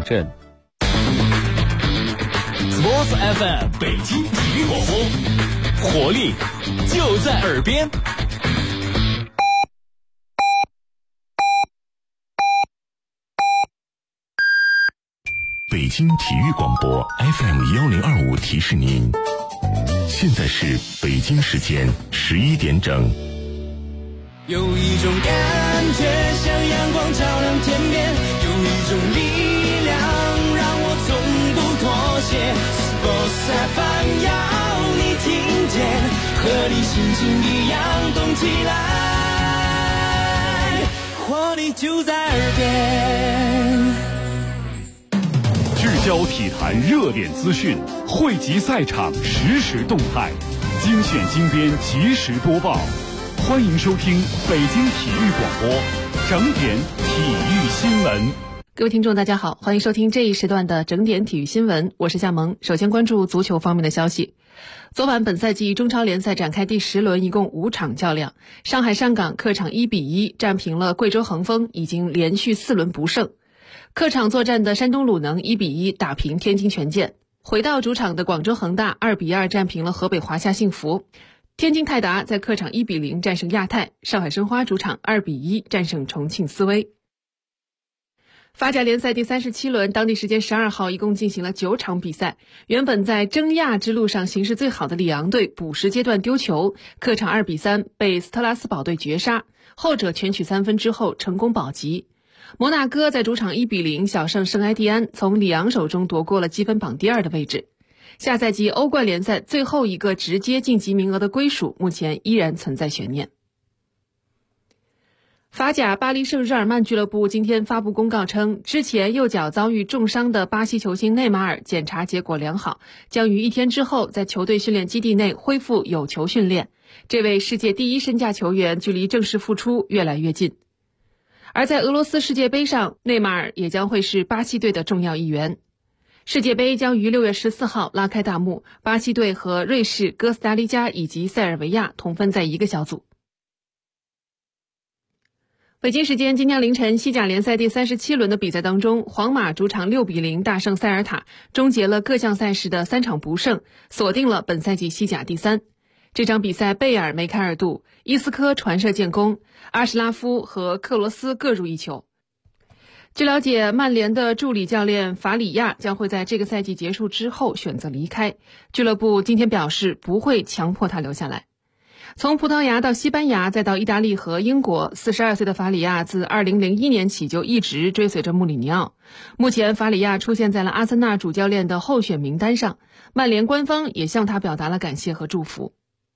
阵。 Sports FM 北京体育广播，活力就在耳边。 北京体育广播 FM1025 提示您，现在是北京时间11点整。 有一种感觉像阳光照亮天边，有一种力量让我从不妥协。Sports FM 要你听见，和你心情一样动起来，活力就在耳边。 聚焦体坛热点资讯，汇集赛场实时动态，精选精编及时播报。欢迎收听北京体育广播整点体育新闻。 各位听众大家好，欢迎收听这一时段的整点体育新闻，我是夏萌。首先关注足球方面的消息。昨晚本赛季中超联赛展开第10轮，一共5场较量。上海上港客场1-1战平了贵州恒丰，已经连续4轮不胜。客场作战的山东鲁能1-1打平天津权健。回到主场的广州恒大2-2战平了河北华夏幸福。天津泰达在客场1-0战胜亚泰，上海申花主场2-1战胜重庆斯威。法甲联赛第37轮，当地时间12号一共进行了9场比赛。原本在争亚之路上形势最好的里昂队补时阶段丢球，客场2-3被斯特拉斯堡队绝杀，后者全取3分之后成功保级。摩纳哥在主场1-0小胜圣埃蒂安，从里昂手中夺过了积分榜第2的位置。下赛季欧冠联赛最后一个直接晋级名额的归属目前依然存在悬念。法甲巴黎圣日耳曼俱乐部今天发布公告称，之前右脚遭遇重伤的巴西球星内马尔检查结果良好，将于1天之后在球队训练基地内恢复有球训练。这位世界第1身价球员距离正式复出越来越近。而在俄罗斯世界杯上，内马尔也将会是巴西队的重要一员。世界杯将于6月14号拉开大幕，巴西队和瑞士、哥斯达黎加以及塞尔维亚同分在一个小组。北京时间今天凌晨，西甲联赛第37轮的比赛当中，皇马主场6-0大胜塞尔塔，终结了各项赛事的3场不胜，锁定了本赛季西甲第3。这场比赛贝尔梅开二度，伊斯科传射建功，阿什拉夫和克罗斯各入1球。据了解，曼联的助理教练法里亚将会在这个赛季结束之后选择离开，俱乐部今天表示不会强迫他留下来。从葡萄牙到西班牙再到意大利和英国，42岁的法里亚自2001年起就一直追随着穆里尼奥。目前法里亚出现在了阿森纳主教练的候选名单上，曼联官方也向他表达了感谢和祝福。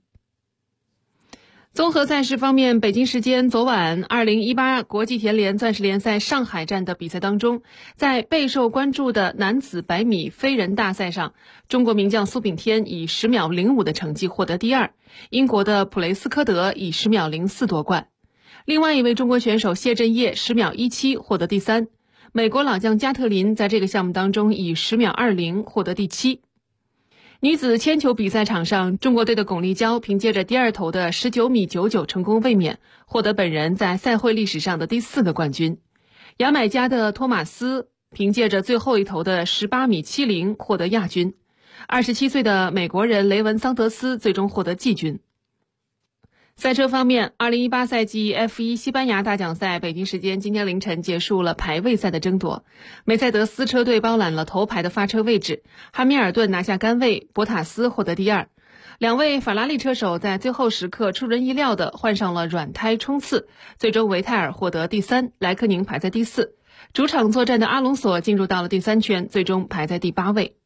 综合赛事方面，北京时间昨晚2018国际田联钻石联赛上海站的比赛当中，在备受关注的男子100米飞人大赛上，中国名将苏炳添以10秒05的成绩获得第2，英国的普雷斯科德以10秒04夺冠。另外一位中国选手谢震业10秒17获得第3，美国老将加特林在这个项目当中以10秒20获得第7。女子铅球比赛场上，中国队的巩立姣凭借着第2投的19米99成功卫冕，获得本人在赛会历史上的第4个冠军。牙买加的托马斯凭借着最后一投的18米70获得亚军。27岁的美国人雷文桑德斯最终获得季军。赛车方面，2018赛季 F1 西班牙大奖赛北京时间今天凌晨结束了排位赛的争夺，梅赛德斯车队包揽了头排的发车位置，汉密尔顿拿下杆位，博塔斯获得第2。2位法拉利车手在最后时刻出人意料的换上了软胎冲刺，最终维泰尔获得第3，莱克宁排在第4。主场作战的阿隆索进入到了第3圈，最终排在第8位。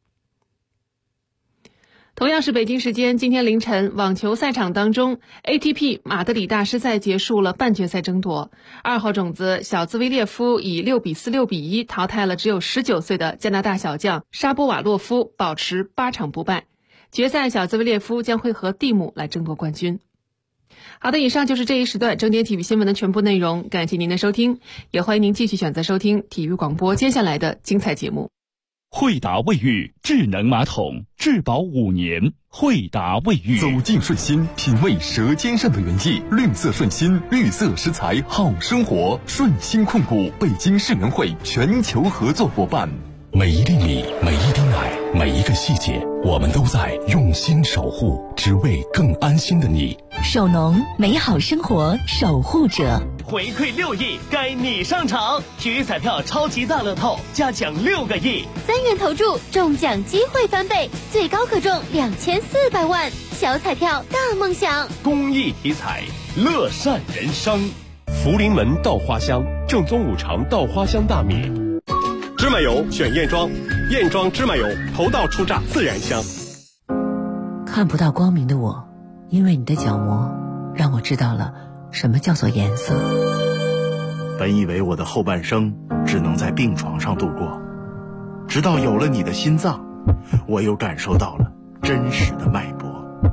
同样是北京时间今天凌晨，网球赛场当中 ATP 马德里大师赛结束了半决赛争夺，2号种子小兹维列夫以6-4、6-1淘汰了只有19岁的加拿大小将沙波瓦洛夫，保持8场不败。决赛小兹维列夫将会和蒂姆来争夺冠军。好的，以上就是这一时段整点体育新闻的全部内容，感谢您的收听，也欢迎您继续选择收听体育广播接下来的精彩节目。 惠达卫浴智能马桶，质保5年。惠达卫浴， 走进顺心，品味舌尖上的原意。绿色顺心，绿色食材好生活。顺心控股，北京世园会全球合作伙伴。 每一粒米，每一滴奶，每一个细节，我们都在用心守护，只为更安心的你。 首农，美好生活守护者。 回馈6亿，该你上场！体育彩票超级大乐透加奖6个亿 ，3元投注，中奖机会翻倍，最高可中2400万。小彩票大梦想， 公益体彩，乐善人生。福临门稻花香，正宗5常稻花香大米。芝麻油选燕庄，燕庄芝麻油头道初榨，自然香。 看不到光明的我，因为你的角膜，让我知道了什么叫做颜色。 本以为我的后半生只能在病床上度过，直到有了你的心脏，我又感受到了真实的脉搏。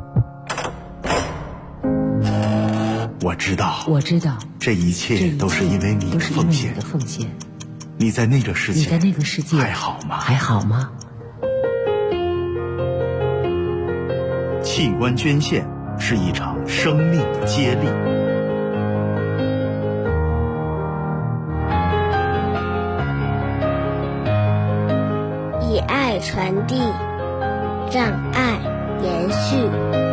我知道，这一切都是因为你的奉献。你在那个世界还好吗？器官捐献是一场生命的接力。 以爱传递，让爱延续。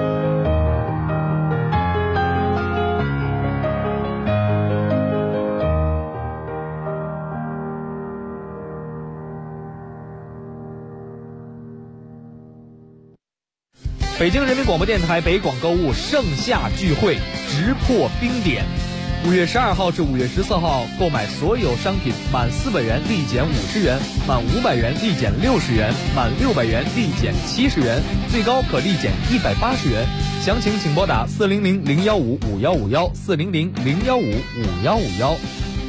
北京人民广播电台北广购物盛夏聚会直破冰点，5月12号至5月14号，购买所有商品满400元立减50元，满500元立减60元，满600元立减70元，最高可立减180元。详情请拨打400-015-5151，400-015-5151。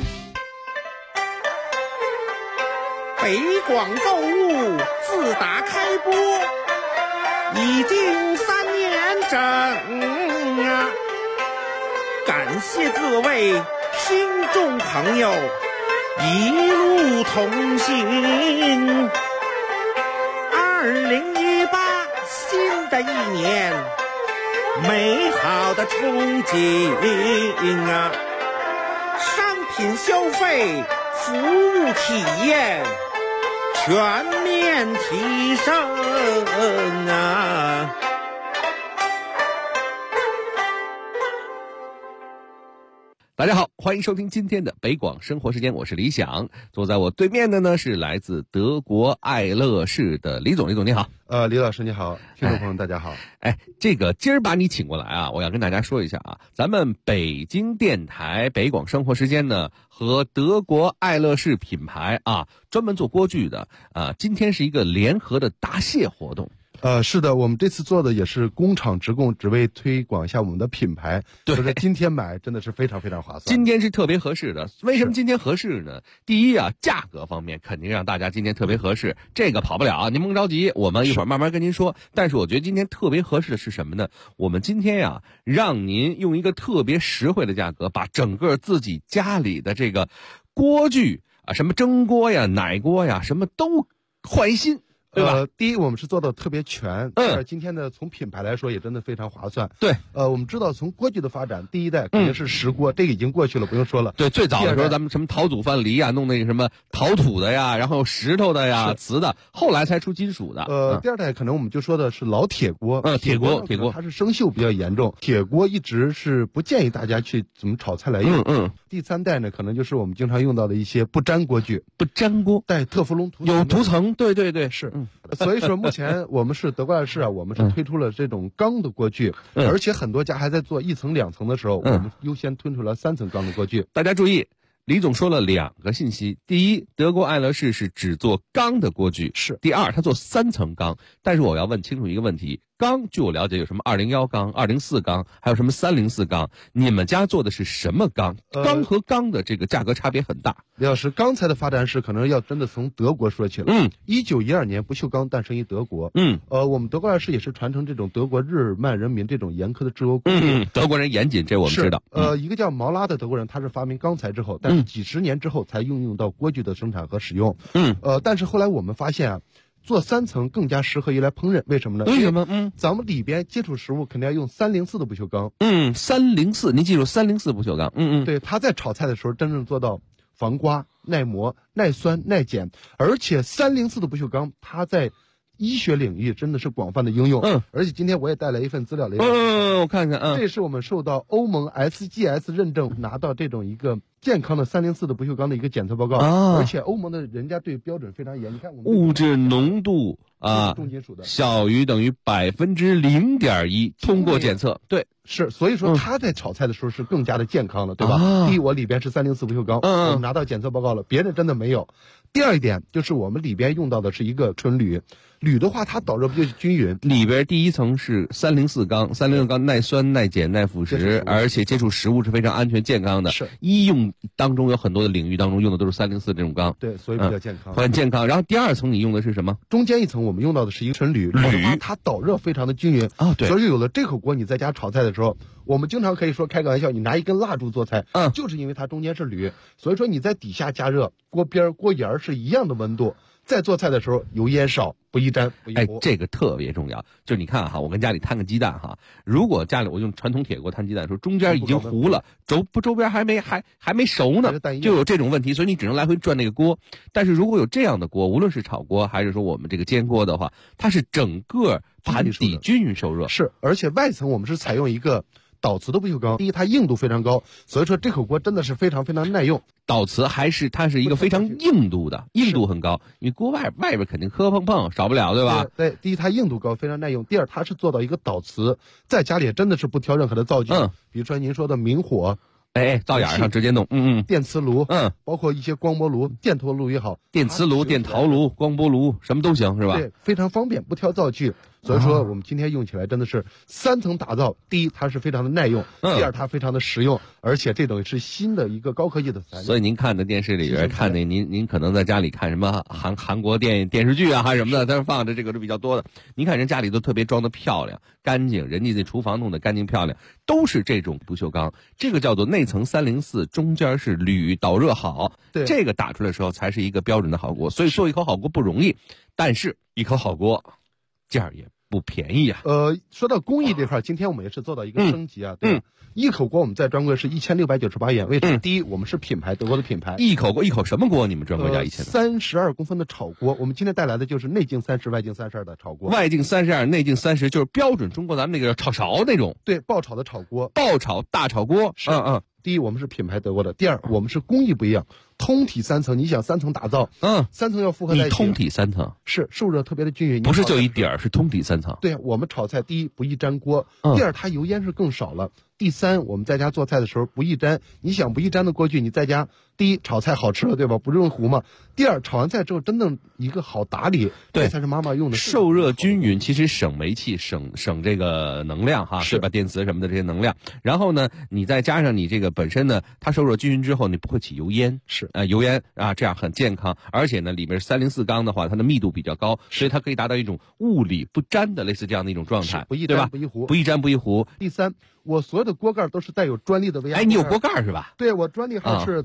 北广购物自打开播已经3年整啊！感谢各位听众朋友一路同行。2018新的一年，美好的憧憬啊！商品消费，服务体验全面提升啊！ 大家好，欢迎收听今天的北广生活时间，我是李想。坐在我对面的呢是来自德国爱乐士的李总。李总你好。 李老师你好，听众朋友大家好。 这个今儿把你请过来啊，我要跟大家说一下啊，咱们北京电台北广生活时间呢和德国爱乐士品牌啊，专门做锅具的今天是一个联合的答谢活动。 是的，我们这次做的也是工厂直供，只为推广一下我们的品牌。 对， 所以今天买真的是非常非常划算。 今天是特别合适的，为什么今天合适呢？第一啊，价格方面肯定让大家今天特别合适，这个跑不了，您甭着急，我们一会儿慢慢跟您说。但是我觉得今天特别合适的是什么呢？我们今天呀，让您用一个特别实惠的价格，把整个自己家里的这个锅具啊，什么蒸锅呀、奶锅呀，什么都换一新。对吧？ 第一，我们是做的特别全。今天呢，从品牌来说也真的非常划算。 对， 我们知道从锅具的发展，第一代肯定是石锅，这个已经过去了，不用说了。 对，最早的时候咱们什么陶祖饭梨啊，弄那个什么陶土的呀，然后石头的呀、瓷的，后来才出金属的。 第二代可能我们就说的是老铁锅。 铁锅它是生锈比较严重，铁锅一直是不建议大家去怎么炒菜来用。第3代呢，可能就是我们经常用到的一些不粘锅具。 不粘锅带特氟龙涂层， 有涂层，对， 是。所以说目前我们是德国爱乐士啊，我们是推出了这种钢的锅具，而且很多家还在做1层2层的时候，我们优先推出了3层钢的锅具。 大家注意，李总说了2个信息：第一，德国爱乐士是只做钢的锅具；第二，他做3层钢。但是我要问清楚一个问题：钢，据我了解有什么201钢、204钢，还有什么304钢？你们家做的是什么钢？钢和钢的这个价格差别很大。 李老师，钢材的发展史可能要真的从德国说起了。1912年不锈钢诞生于德国。我们德国爱乐士也是传承这种德国日耳曼人民这种严苛的制欧工艺。 德国人严谨，这我们知道。 一个叫毛拉的德国人，他是发明钢材之后，但是几十年之后才应用到锅具的生产和使用。但是后来我们发现啊，做3层更加适合于来烹饪，为什么呢？ 为什么？ 咱们里边接触食物肯定要用304的不锈钢。 304，您记住304不锈钢。 对，它在炒菜的时候真正做到防刮、 耐磨、耐酸、耐碱，而且304的不锈钢，它在医学领域真的是广泛的应用。而且今天我也带来一份资料来。 我看看。 这是我们受到欧盟 SGS 认证，拿到这种一个健康的304的不锈钢的一个检测报告。而且欧盟的人家对标准非常严。你看我们物质浓度重金属的小于等于0.1%，通过检测。对， 是，所以说它在炒菜的时候是更加的健康了，对吧？第一，我里边是304不锈钢，我们拿到检测报告了，别人真的没有。第二一点就是我们里边用到的是一个纯铝，铝的话它导热比较均匀。 里边第一层是304钢，304钢耐酸、耐碱、耐腐蚀，而且接触食物是非常安全健康的。 是， 医用当中有很多的领域当中用的都是304这种钢。 对，所以比较健康， 很健康。然后第二层你用的是什么？ 中间一层我们用到的是一个纯铝，铝它导热非常的均匀对， 所以有了这口锅，你在家炒菜的时候，我们经常可以说开个玩笑，你拿一根蜡烛做菜，就是因为它中间是铝，所以说你在底下加热，锅边锅沿是一样的温度，在做菜的时候油烟少，不易粘不易糊。 这个特别重要。就是你看哈，我跟家里摊个鸡蛋哈，如果家里我用传统铁锅摊鸡蛋的时候，中间已经糊了，周边还没熟呢，就有这种问题，所以你只能来回转那个锅。但是如果有这样的锅，无论是炒锅还是说我们这个煎锅的话，它是整个盘底均匀受热。 是，而且外层我们是采用一个导瓷的不锈钢，第一它硬度非常高，所以说这口锅真的是非常非常耐用。 导瓷它是一个非常硬度的，硬度很高，你锅外边肯定磕碰碰少不了，对吧？ 对，第一它硬度高，非常耐用。第二它是做到一个导瓷，在家里也真的是不挑任何的灶具，比如说您说的明火。 灶眼上直接弄， 电磁炉，包括一些光波炉、电陶炉也好， 电磁炉、电陶炉、光波炉什么都行，是吧？ 对，非常方便，不挑灶具。所以说我们今天用起来真的是3层打造。第一，它是非常的耐用；第二，它非常的实用，而且这种是新的一个高科技的材料。 所以您看的电视里边看的，您可能在家里看什么韩国电视剧啊，还是什么的，但是放着这个是比较多的。您看人家里都特别装的漂亮、干净，人家这厨房弄得干净漂亮，都是这种不锈钢。这个叫做内层304，中间是铝，导热好。 对， 这个打出来的时候才是一个标准的好锅。所以做一口好锅不容易，但是一口好锅价儿也不便宜啊。 说到工艺这块，今天我们也是做到一个升级啊。对吧？一口锅我们在专柜是1698元，为什么？第一，我们是品牌，德国的品牌。 一口锅，一口什么锅？你们专柜价 32公分的炒锅。我们今天带来的就是内径30，外径32的炒锅。 外径32，内径30，就是标准中国咱们那个炒勺那种。 对，爆炒的炒锅， 大炒锅。 第一，我们是品牌德国的；第二，我们是工艺不一样，通体3层。你想3层打造，3层要复合在一起。 通体3层是受热特别的均匀， 不是就一点儿，是通体3层。 对，我们炒菜第一不易粘锅，第二它油烟是更少了，第三我们在家做菜的时候不易粘。你想不易粘的锅具，你在家第一炒菜好吃了，对吧？不用糊嘛。第二炒完菜之后真正一个好打理， 对， 这才是妈妈用的。 受热均匀，其实省煤气，省这个能量哈，对吧？电磁什么的这些能量。然后呢，你再加上你这个本身呢，它受热均匀之后，你不会起油烟，油烟啊，这样很健康。而且呢，里面304钢的话，它的密度比较高，所以它可以达到一种物理不粘的类似这样的一种状态， 不易对吧？ 不易糊， 不易粘不易糊。 第三，我所有的锅盖都是带有专利的微压。 你有锅盖是吧？ 对，我专利号是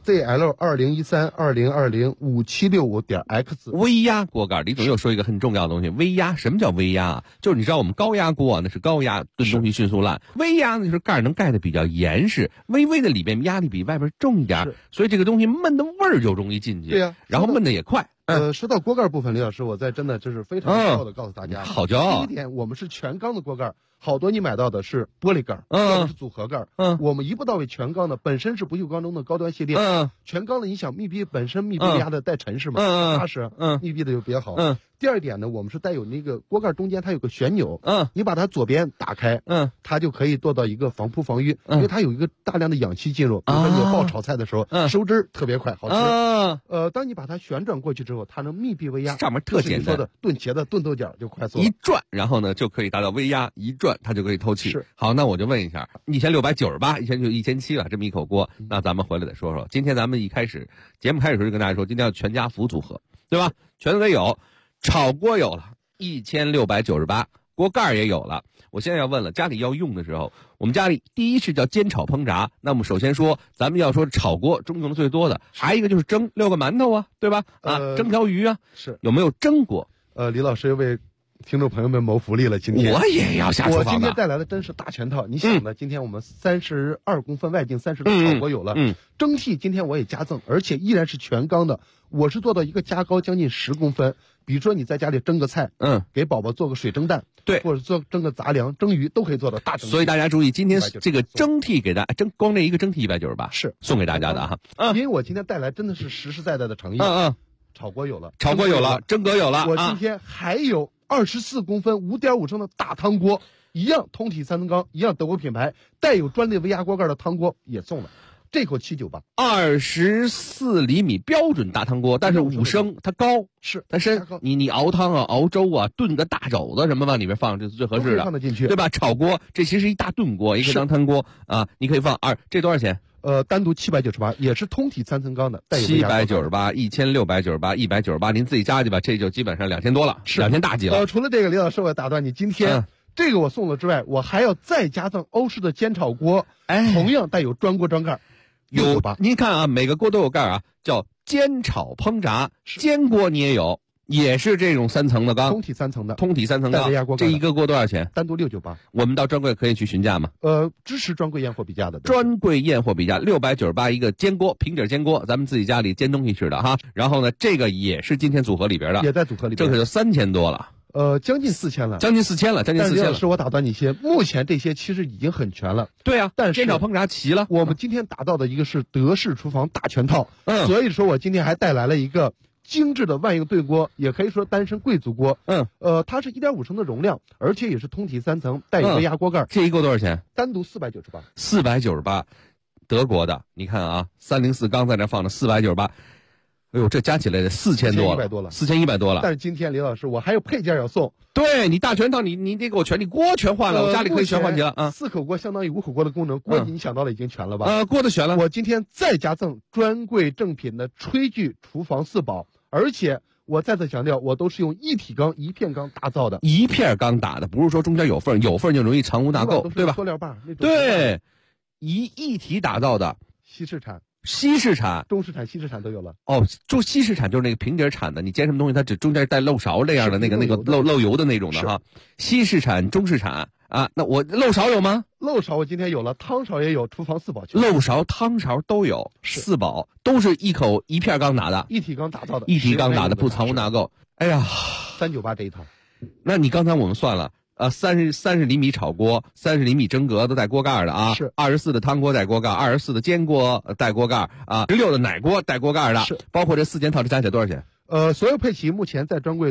ZL201320205765.X。 微压锅盖，李总又说一个很重要的东西，微压。什么叫微压啊？就是你知道我们高压锅啊，那是高压炖东西迅速烂，微压呢就是盖能盖的比较严实，微微的里面压力比外边重一点，所以这个东西焖的味儿就容易进去。 对呀， 然后焖的也快。 说到锅盖部分，李老师，我在真的就是非常骄傲的告诉大家， 好骄傲。 第一点，我们是全钢的锅盖，好多你买到的是玻璃盖，要么是组合盖，我们一步到位全钢的，本身是不锈钢中的高端系列，全钢的，你想密闭本身密闭压的带沉实嘛，踏实，密闭的就比较好。第二点呢，我们是带有那个锅盖中间它有个旋钮，你把它左边打开，它就可以做到一个防扑防淤，因为它有一个大量的氧气进入，比如说你爆炒菜的时候，收汁特别快，好吃。当你把它旋转过去之后，它能密闭微压， 上面特简单， 说的炖茄子、炖豆角就快速一转，然后呢就可以达到微压，一转它就可以透气。好，那我就问一下，1698，以前就1700了，这么一口锅，那咱们回来再说说。今天咱们节目开始的时候就跟大家说，今天要全家福组合，对吧？全都得有。炒锅有了1698，锅盖也有了。我现在要问了，家里要用的时候，我们家里第一是叫煎炒烹炸，那么首先说咱们要说炒锅中用的最多的，还有一个就是蒸6个馒头啊，对吧？蒸条鱼啊， 是有没有蒸锅？ 李老师又为听众朋友们谋福利了，今天我也要下厨房的。 我今天带来的真是大全套。你想呢？今天我们32公分外径30度炒锅有了，蒸屉今天我也加赠，而且依然是全钢的。我是做到一个加高将近10公分。比如说你在家里蒸个菜，给宝宝做个水蒸蛋， 对， 或者蒸个杂粮、蒸鱼都可以做到大蒸屉。 所以大家注意，今天这个蒸屉给大家光这一个蒸屉198 是送给大家的哈。 因为我今天带来真的是实实在在的诚意。炒锅有了， 蒸锅有了， 我今天还有24公分5.5升的大汤锅，一样通体3层钢，一样德国品牌，带有专利微压锅盖的汤锅也送了。这口798 24厘米标准大汤锅，但是5升，它高， 是它深。你熬汤啊、熬粥啊、炖个大肘子什么往里面放，这是最合适的， 放得进去， 对吧？炒锅这其实一大炖锅，一个当汤锅啊，你可以放这多少钱？ 单独798，也是通体3层钢的 ，798、1698、198，您自己加去吧，这就基本上2000多了，是2000大几了。 除了这个，李老师我打断你，今天这个我送了之外，我还要再加赠欧式的煎炒锅，同样带有专锅专盖。 您看啊，每个锅都有盖啊，叫煎炒烹炸，煎锅你也有。也是这种3层的钢， 通体3层的， 钢，这一个锅多少钱？ 单独698。 我们到专柜可以去询价吗？ 支持专柜验货比价的。 专柜验货比价698一个煎锅，平底煎锅，咱们自己家里煎东西吃的哈。然后呢，这个也是今天组合里边的， 也在组合里边， 这可就3000多了。 将近4000了， 将近4000了。但是我打断你些，目前这些其实已经很全了。 对啊， 但是煎炒烹炸齐了。 我们今天打造的一个是德式厨房大全套，所以说我今天还带来了一个精致的万用对锅，也可以说单身贵族锅。它是1.5升的容量，而且也是通体3层，带有微压锅盖。 这一个多少钱？ 单独498。 498，德国的，你看啊，304钢在那放着498。哎呦，这加起来得4100多了，4100多了。 但是今天李老师，我还有配件要送。 对你大全套，你得给我全，你锅全换了，我家里可以全换起来啊。 4口锅相当于5口锅的功能，锅你想到了已经全了吧？ 锅都全了。 我今天再加赠专柜正品的炊具厨房4宝，而且我再次强调，我都是用一体钢一片钢打造的， 一片钢打的，不是说中间有缝就容易藏污纳垢，对吧？ 塑料把那种。 对，一体打造的，西式产、 中式产、西式产都有了。 西式产就是那个平底产的，你煎什么东西它只中间带漏勺这样的那个漏油的那种的哈。西式产、中式产啊，那我漏勺有吗？ 漏勺我今天有了，汤勺也有，厨房4宝。 漏勺、汤勺都有，4宝都是一片钢打的， 一体钢打造的， 一体钢打的不藏污纳垢。哎呀 ，398这一套。 那你刚才我们算了。30厘米炒锅，30厘米蒸格都带锅盖的啊， 是 24的汤锅带锅盖，24的煎锅带锅盖啊，16的奶锅带锅盖的， 是包括这4件套，这加起来多少钱？ 所有配齐目前在专柜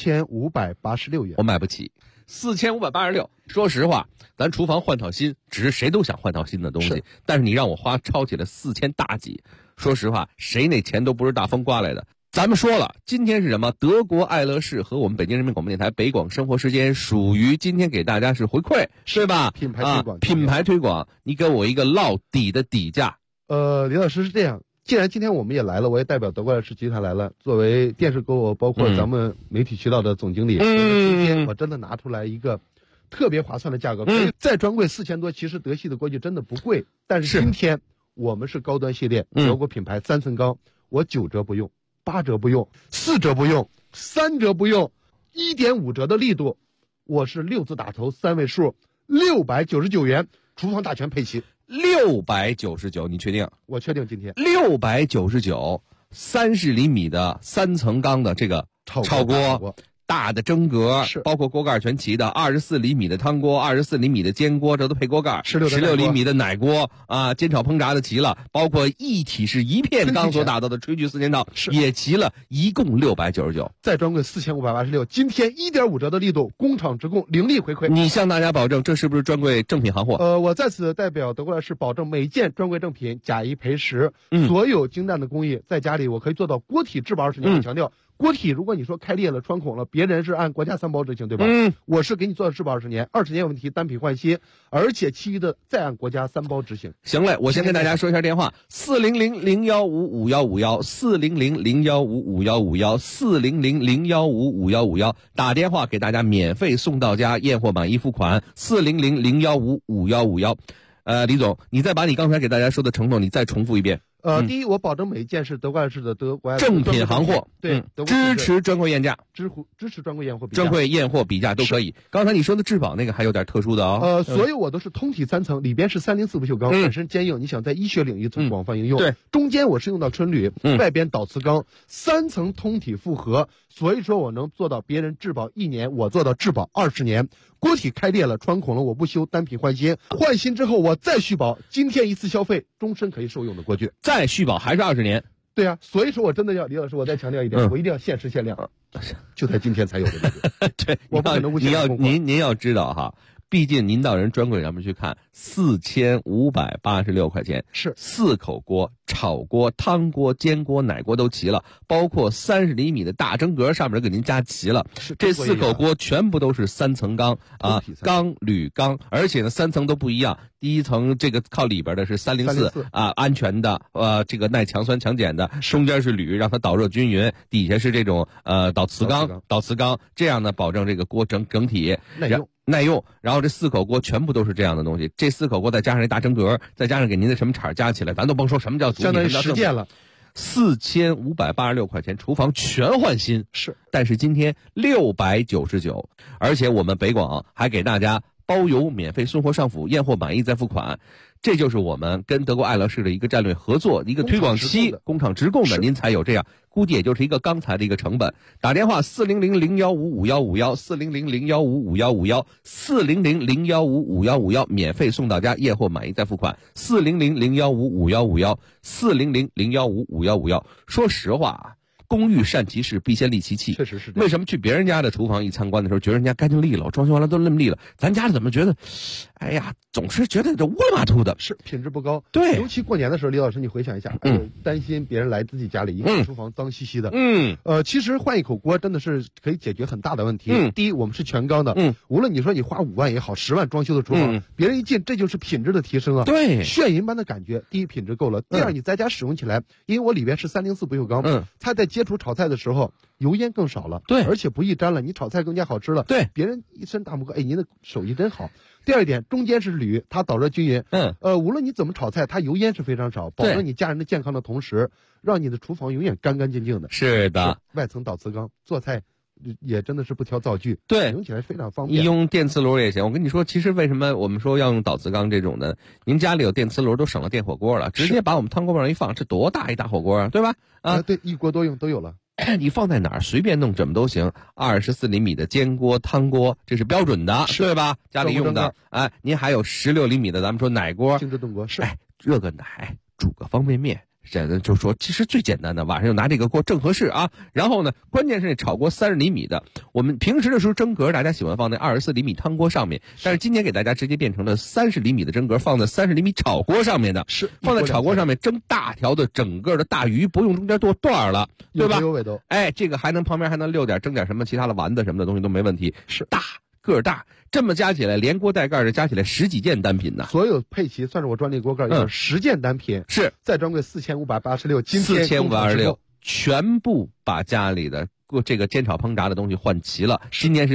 4586元， 我买不起，4586。说实话，咱厨房换套新，只是谁都想换套新的东西，但是你让我抄起来4000大几，说实话，谁那钱都不是大风刮来的。咱们说了，今天是什么？德国爱乐仕和我们北京人民广播电台北广生活时间属于今天给大家是回馈，是吧？ 品牌推广， 品牌推广，你给我一个落底的底价。 李老师是这样，既然今天我们也来了，我也代表德国爱乐仕集团来了，作为电视购物包括咱们媒体渠道的总经理，今天我真的拿出来一个特别划算的价格，在专柜4000多，其实德系的锅具真的不贵，但是今天我们是高端系列，德国品牌3层钢，我9折不用。8折不用，4折不用，3折不用，1.5折的力度，我是6字打头3位数，699元，厨房大全配齐 ，699，你确定？ 我确定，今天 699，30厘米的3层钢的这个炒锅。大的蒸格，包括锅盖全齐的，24厘米的汤锅，24厘米的煎锅，这都配锅盖，16厘米的奶锅啊，煎炒烹炸的齐了，包括一体是一片钢所打造的炊具4件套也齐了，一共699， 在专柜4586，今天1.5折的力度，工厂直供，零利回馈。 你向大家保证，这是不是专柜正品行货？ 我在此代表德国爱乐仕保证每件专柜正品，假一赔10，所有精湛的工艺，在家里我可以做到锅体质保20年，我强调。锅体，如果你说开裂了、穿孔了，别人是按国家3包执行，对吧？我是给你做的质保20年，20年有问题单品换新，而且其余的再按国家3包执行。 行嘞，我先跟大家说一下电话：400-015-5151，400-015-5151，400-015-5151，打电话给大家免费送到家，验货满意付款，400-015-5151。李总，你再把你刚才给大家说的承诺，你再重复一遍。 第一，我保证每一件是德国爱乐士的德国爱乐士正品行货， 对， 支持专柜验价， 支持专柜验货比价， 专柜验货比价都可以。刚才你说的质保那个还有点特殊的哦。 所有我都是通体3层，里边是304不锈钢，本身坚硬，你想在医学领域做广泛应用。 对， 中间我是用到春铝，外边导瓷钢，3层通体复合，所以说我能做到别人质保1年，我做到质保20年。锅体开裂了、穿孔了，我不修，单品换新，换新之后我再续保，今天一次消费，终身可以受用的锅具， 再续保还是20年。 对啊，所以说我真的要李老师，我再强调一点，我一定要限时限量，就在今天才有的。 对， 我不可能您要知道哈。毕竟您到人专柜上面去看，4586块钱是 4口锅、炒锅、汤锅、煎锅、奶锅都齐了，包括30厘米的大蒸格上面给您加齐了。这4口锅全部都是3层钢啊，钢铝钢，而且呢3层都不一样。第一层这个靠里边的是304啊，安全的，这个耐强酸强碱的，中间是铝，让它导热均匀，底下是这种导瓷钢，这样呢保证这个锅整体耐用，然后这4口锅全部都是这样的东西，这4口锅再加上这大蒸格，再加上给您的什么铲加起来，咱都甭说什么叫相当于10件了。 4586块钱，厨房全换新是， 但是今天699，而且我们北广还给大家包邮免费送货上府，验货满意再付款。这就是我们跟德国爱乐士的一个战略合作，一个推广期，工厂直供的，您才有这样，估计也就是一个钢材的一个成本。打电话400-015-5151，400-015-5151，400-015-5151，免费送到家，验货满意再付款。400-015-5151，400-015-5151。说实话啊，工欲善其事，必先利其器。 确实是。 为什么去别人家的厨房一参观的时候，觉得人家干净利落，装修完了都那么利落，咱家里怎么觉得，哎呀，总是觉得这乌里马秃的， 是品质不高。 对， 尤其过年的时候，李老师你回想一下，担心别人来自己家里一看厨房脏兮兮的。其实换一口锅真的是可以解决很大的问题。第一，我们是全钢的，无论你说你花5万也好，10万装修的厨房，别人一进，这就是品质的提升啊。 对， 炫银般的感觉。第一，品质够了；第二，你在家使用起来，因为我里边是304不锈钢，它在接触炒菜的时候，油烟更少了， 对， 而且不易粘了，你炒菜更加好吃了。 对， 别人一伸大拇哥，哎，您的手艺真好。第二点，中间是铝，它导热均匀。无论你怎么炒菜，它油烟是非常少，保证你家人的健康的同时，让你的厨房永远干干净净的。 是的， 外层导瓷钢，做菜也真的是不挑灶具， 对， 用起来非常方便。 你用电磁炉也行。我跟你说，其实为什么我们说要用导瓷钢这种的？您家里有电磁炉，都省了电火锅了，直接把我们汤锅往上一放，这多大一大火锅啊，对吧？ 对，一锅多用都有了。 你放在哪儿随便弄怎么都行，24厘米的煎锅、汤锅，这是标准的，对吧？家里用的。哎，您还有16厘米的，咱们说奶锅、 精致炖锅，是。 哎，热个奶，煮个方便面。这就说其实最简单的，晚上就拿这个锅正合适啊。然后呢，关键是那炒锅30厘米的，我们平时的时候蒸格大家喜欢放在24厘米汤锅上面，但是今年给大家直接变成了30厘米的蒸格放在30厘米炒锅上面的， 是放在炒锅上面蒸大条的整个的大鱼，不用中间剁段了，对吧？ 有尾都。 哎，这个旁边还能溜点蒸点什么其他的丸子什么的东西都没问题， 是大。个儿大，这么加起来连锅带盖的加起来10几件单品呢。 所有配齐算是我专利锅盖有10件单品， 是再专柜4586，今天 4526全部把家里的这个煎炒烹炸的东西换齐了。今年是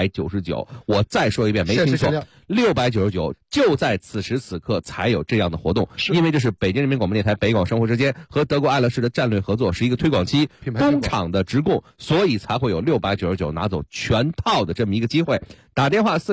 699，我再说一遍没听错，699就在此时此刻才有这样的活动，因为这是北京人民广播电台北广生活时间和德国爱乐士的战略合作，是一个推广期，工厂的直供，所以才会有699拿走全套的这么一个机会。打电话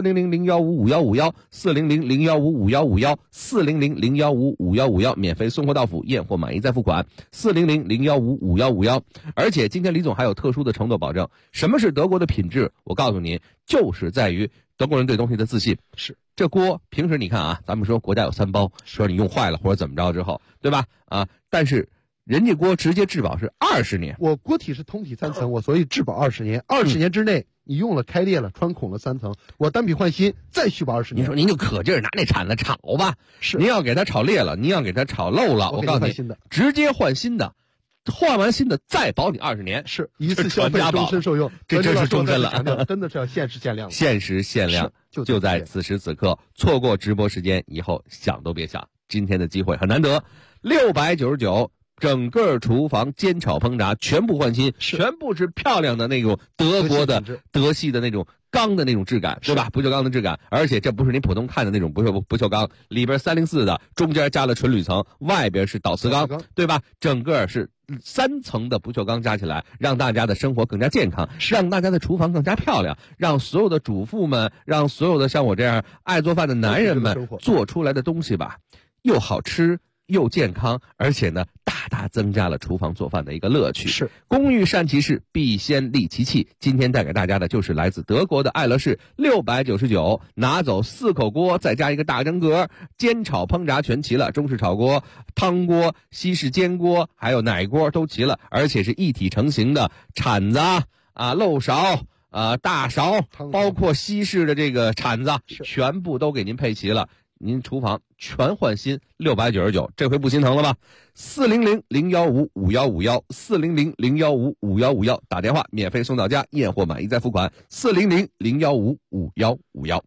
400-015-5151，400-015-5151，400-015-5151，免费送货到府，验货满意再付款。400-015-5151，而且今天李总还有特殊的承诺保证。什么是德国的品质？我告诉您，就是在于德国人对东西的自信。 是这锅平时你看啊，咱们说国家有3包，说你用坏了或者怎么着之后，对吧？但是人家锅直接质保是20年。 我锅体是通体3层，我所以质保20年，20年之内你用了开裂了穿孔了3层，我单品换新再续保20年。 您说您就可劲儿拿那铲子炒吧， 是您要给它炒裂了，您要给它炒漏了，我告诉你，直接换新的。换完新的再保你20年， 是一次消费终身受用， 这真是终身了， 真的是要限时限量， 限时限量，就在此时此刻，错过直播时间以后想都别想，今天的机会很难得，699 整个厨房煎炒烹炸全部换新，全部是漂亮的那种德国的德系的那种钢的那种质感，对吧？不锈钢的质感，而且这不是你普通看的那种不锈钢，里边304的，中间加了纯铝层，外边是导磁钢，对吧？整个是3层的不锈钢加起来，让大家的生活更加健康，让大家的厨房更加漂亮，让所有的主妇们，让所有的像我这样爱做饭的男人们做出来的东西吧，又好吃又健康，而且呢大大增加了厨房做饭的一个乐趣。 是工欲善其事，必先利其器。今天带给大家的就是来自德国的爱乐仕699，拿走4口锅，再加一个大蒸格，煎炒烹炸全齐了，中式炒锅、汤锅、西式煎锅还有奶锅都齐了，而且是一体成型的铲子漏勺大勺，包括西式的这个铲子全部都给您配齐了，您厨房全换新，699，这回不心疼了吧？400-015-5151，400-015-5151，打电话免费送到家，验货满意再付款，400-015-5151。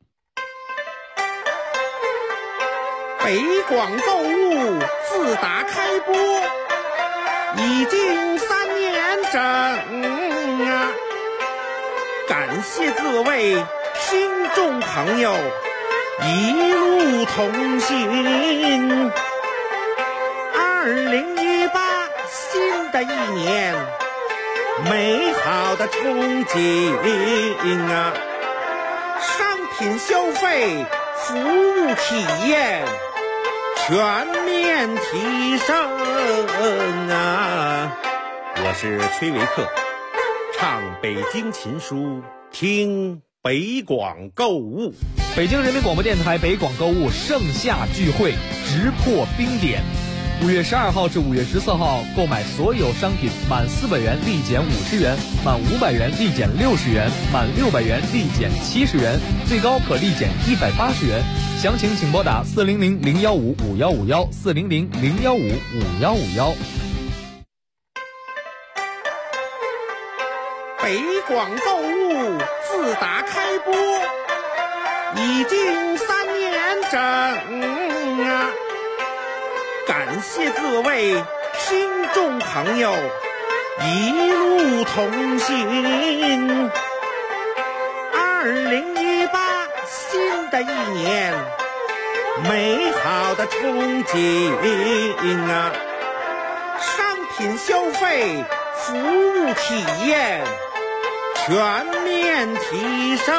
北广购物自打开播已经3年整感谢各位听众朋友一路同行。2018新的一年，美好的憧憬商品消费、服务体验全面提升我是崔维克，唱北京琴书，听北广购物。 北京人民广播电台北广购物盛夏聚会直破冰点，5月12号至5月14号，购买所有商品满400元立减50元，满500元立减60元，满600元立减70元，最高可立减180元。详情请拨打400-015-5151，400-015-5151。 北广购物自打开播已经3年整感谢各位听众朋友一路同行。2018新的一年，美好的憧憬商品消费、服务体验全面提升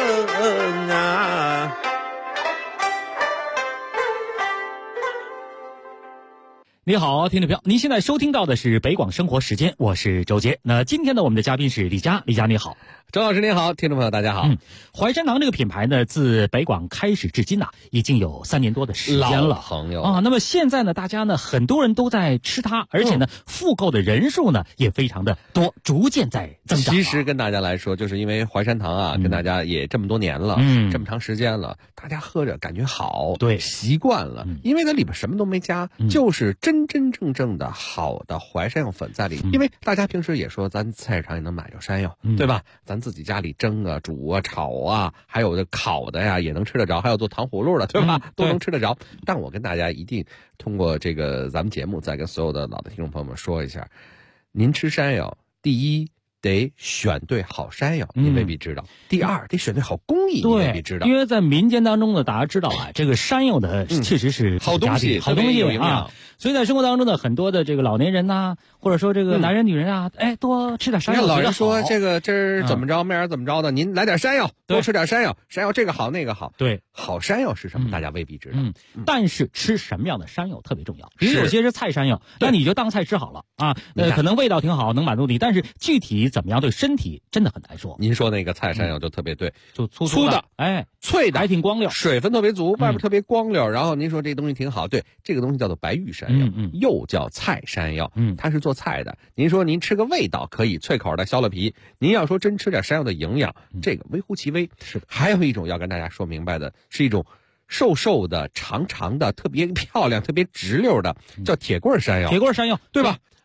你好，听众朋友，您现在收听到的是北广生活时间，我是周杰。那今天呢，我们的嘉宾是李佳，李佳你好。 周老师您好，听众朋友大家好。 淮山堂这个品牌呢，自北广开始至今已经有3年多的时间了， 老朋友那么现在呢，大家呢很多人都在吃它，而且呢，复购的人数呢也非常的多，逐渐在增长。 其实跟大家来说，就是因为淮山堂跟大家也这么多年了，这么长时间了，大家喝着感觉好， 对， 习惯了，因为它里边什么都没加，就是真真正正的好的淮山药粉在里。因为大家平时也说，咱菜市场也能买着山药，对吧？咱自己家里蒸啊、煮啊、炒啊，还有这烤的呀，也能吃得着，还有做糖葫芦的，对吧？都能吃得着。但我跟大家一定通过这个咱们节目，再跟所有的老的听众朋友们说一下，您吃山药，第一得选对好山药，你未必知道；第二得选对好工艺，你未必知道。 因为在民间当中呢，大家知道这个山药的确实是好东西， 好东西有营养。 所以在生活当中呢，很多的这个老年人呐，或者说这个男人女人啊，多吃点山药。 老人说这个这怎么着，妹儿怎么着的，您来点山药，多吃点山药，山药这个好那个好。 对， 好山药是什么，大家未必知道。 但是吃什么样的山药特别重要。比如有些是菜山药，那你就当菜吃好了啊，可能味道挺好，能满足你，但是具体怎么样对身体真的很难说。 您说那个菜山药就特别对， 就粗的， 脆的， 还挺光溜， 水分特别足，外边特别光溜。然后您说这东西挺好，对，这个东西叫做白玉山药，又叫菜山药，它是做菜的。您说您吃个味道可以，脆口的削了皮。您要说真吃点山药的营养，这个微乎其微。 是的， 还有一种要跟大家说明白的，是一种瘦瘦的、长长的、特别漂亮、特别直溜的，叫铁棍山药。 铁棍山药， 对吧？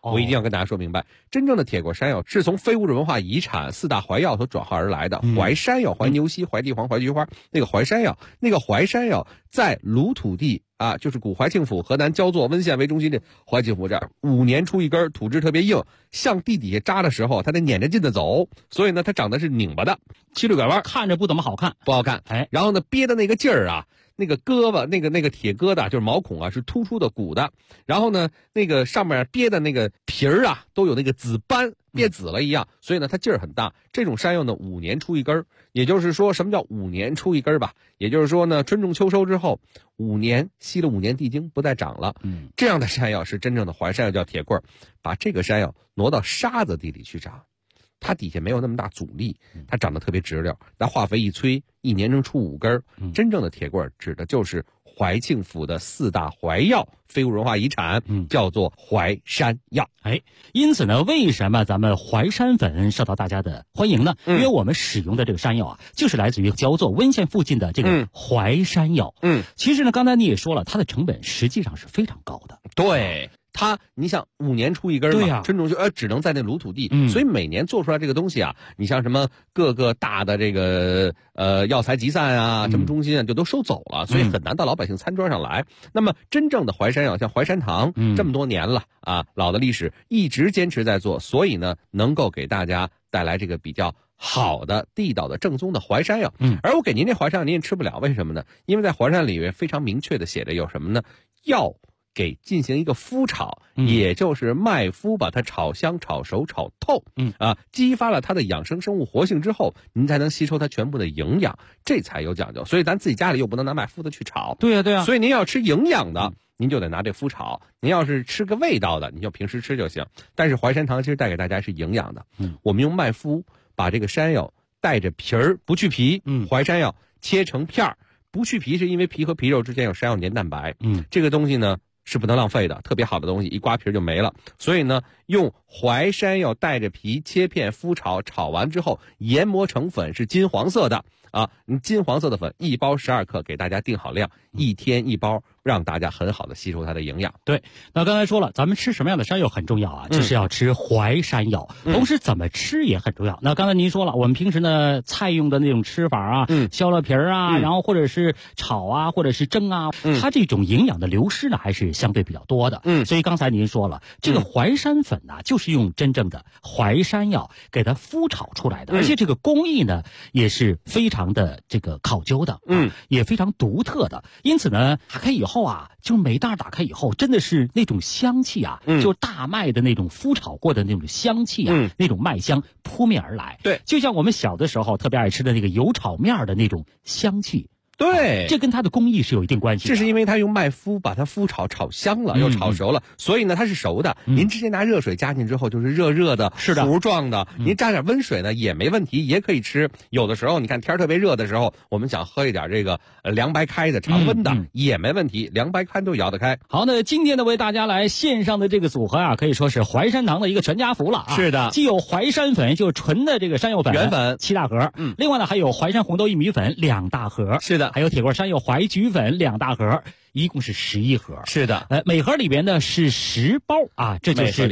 我一定要跟大家说明白，真正的铁棍山药是从非物质文化遗产4大怀药所转化而来的。淮山药、淮牛膝、淮地黄、淮菊花，那个淮山药，在鲁土地啊，就是古淮庆府河南焦作温县为中心的淮庆府这儿，5年出一根，土质特别硬，向地底下扎的时候，它得撵着劲的走，所以呢，它长得是拧巴的，曲率拐弯， 看着不怎么好看， 不好看。然后呢，憋的那个劲儿啊，那个胳膊，那个铁疙瘩就是毛孔啊，是突出的鼓的。然后呢，那个上面憋的那个皮儿啊，都有那个紫斑，憋紫了一样，所以呢，它劲儿很大。这种山药呢，5年出一根，也就是说，什么叫5年出一根吧？也就是说呢，春种秋收之后，5年吸了5年地精，不再长了。这样的山药是真正的淮山药，叫铁棍儿。把这个山药挪到沙子地里去长。它底下没有那么大阻力，它长得特别直溜，拿化肥一催，1年能出5根。真正的铁棍指的就是淮庆府的4大淮药，非物质文化遗产，叫做淮山药。 因此呢，为什么咱们淮山粉受到大家的欢迎呢？因为我们使用的这个山药啊，就是来自于焦作温县附近的这个淮山药。其实呢，刚才你也说了，它的成本实际上是非常高的。 对。你想5年出一根嘛，对呀，春种就只能在那鲁土地，所以每年做出来这个东西啊，你像什么各个大的这个药材集散啊，什么中心啊，就都收走了，所以很难到老百姓餐桌上来。那么真正的淮山药，像淮山堂这么多年了啊，老的历史一直坚持在做，所以呢，能够给大家带来这个比较好的地道的正宗的淮山药。而我给您这淮山药您也吃不了，为什么呢？因为在淮山里面非常明确的写着有什么呢？要给进行一个麸炒，也就是麦麸把它炒香、炒熟、炒透，激发了它的养生生物活性之后，您才能吸收它全部的营养，这才有讲究。所以咱自己家里又不能拿麦麸的去炒， 对呀。 所以您要吃营养的，您就得拿这麸炒；您要是吃个味道的，你就平时吃就行。但是淮山堂其实带给大家是营养的，我们用麦麸把这个山药带着皮儿不去皮，淮山药切成片儿，不去皮是因为皮和皮肉之间有山药粘蛋白，这个东西呢是不能浪费的，特别好的东西一刮皮就没了。所以呢，用淮山药带着皮切片麸炒，炒完之后研磨成粉，是金黄色的啊。金黄色的粉1包12克，给大家定好量，1天1包，让大家很好的吸收它的营养。 对，那刚才说了，咱们吃什么样的山药很重要啊，就是要吃淮山药，同时怎么吃也很重要。那刚才您说了，我们平时呢菜用的那种吃法啊，削了皮儿啊，然后或者是炒啊，或者是蒸啊，它这种营养的流失呢还是相对比较多的。所以刚才您说了，这个淮山粉呢，就是用真正的淮山药给它麸炒出来的，而且这个工艺呢也是非常的这个考究的，也非常独特的。因此呢，打开以后啊，就每袋打开以后，真的是那种香气啊，就大麦的那种麸炒过的那种香气啊，那种麦香扑面而来。 对， 就像我们小的时候特别爱吃的那个油炒面的那种香气。 对， 这跟它的工艺是有一定关系的。 这是因为它用麦麸把它麸炒香了，又炒熟了，所以呢它是熟的。您直接拿热水加进之后就是热热的糊状的。您加点温水呢也没问题，也可以吃。有的时候你看天特别热的时候，我们想喝一点这个凉白开的常温的也没问题，凉白开都摇得开。 好，那今天呢为大家来线上的这个组合啊，可以说是淮山堂的一个全家福了啊。 是的， 既有淮山粉，就是纯的这个山药粉原粉 7大盒，另外呢还有淮山红豆薏米粉2大盒， 是的， 还有铁棍山药淮菊粉2大盒，一共是11盒。 是的， 每盒里边呢是10包啊，这就是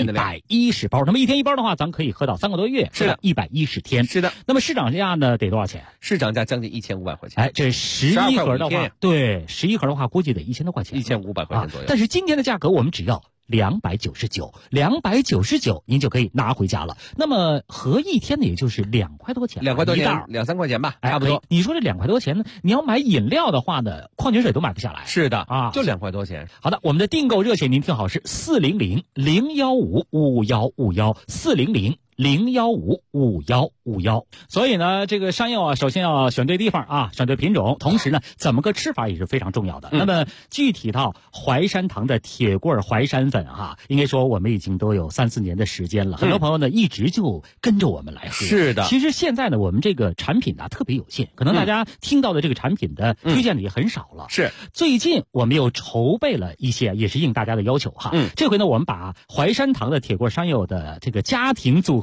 110包。那么1天1包的话，咱可以喝到3个多月， 是的 ，110天。 是的。 那么市场价呢得多少钱？ 市场价将近1500块钱。 这11盒的话，对，11盒的话估计得1000多块钱 ，1500块钱左右。 但是今天的价格我们只要299，您就可以拿回家了。那么合1天呢，也就是2块多钱，2 块多钱，2、3块钱吧，差不多。 你说这2块多钱呢？你要买饮料的话呢，矿泉水都买不下来。 是的啊， 就2块多钱。 好的，我们的订购热线您听好是400-015-5151，400-015-5151。所以呢，这个山药啊，首先要选对地方啊，选对品种，同时呢，怎么个吃法也是非常重要的。那么具体到淮山堂的铁棍淮山粉哈，应该说我们已经都有3、4年的时间了，很多朋友呢一直就跟着我们来喝。 是的， 其实现在呢，我们这个产品呢特别有限，可能大家听到的这个产品的推荐的也很少了。 是， 最近我们又筹备了一些，也是应大家的要求哈。这回呢，我们把淮山堂的铁棍山药的这个家庭组合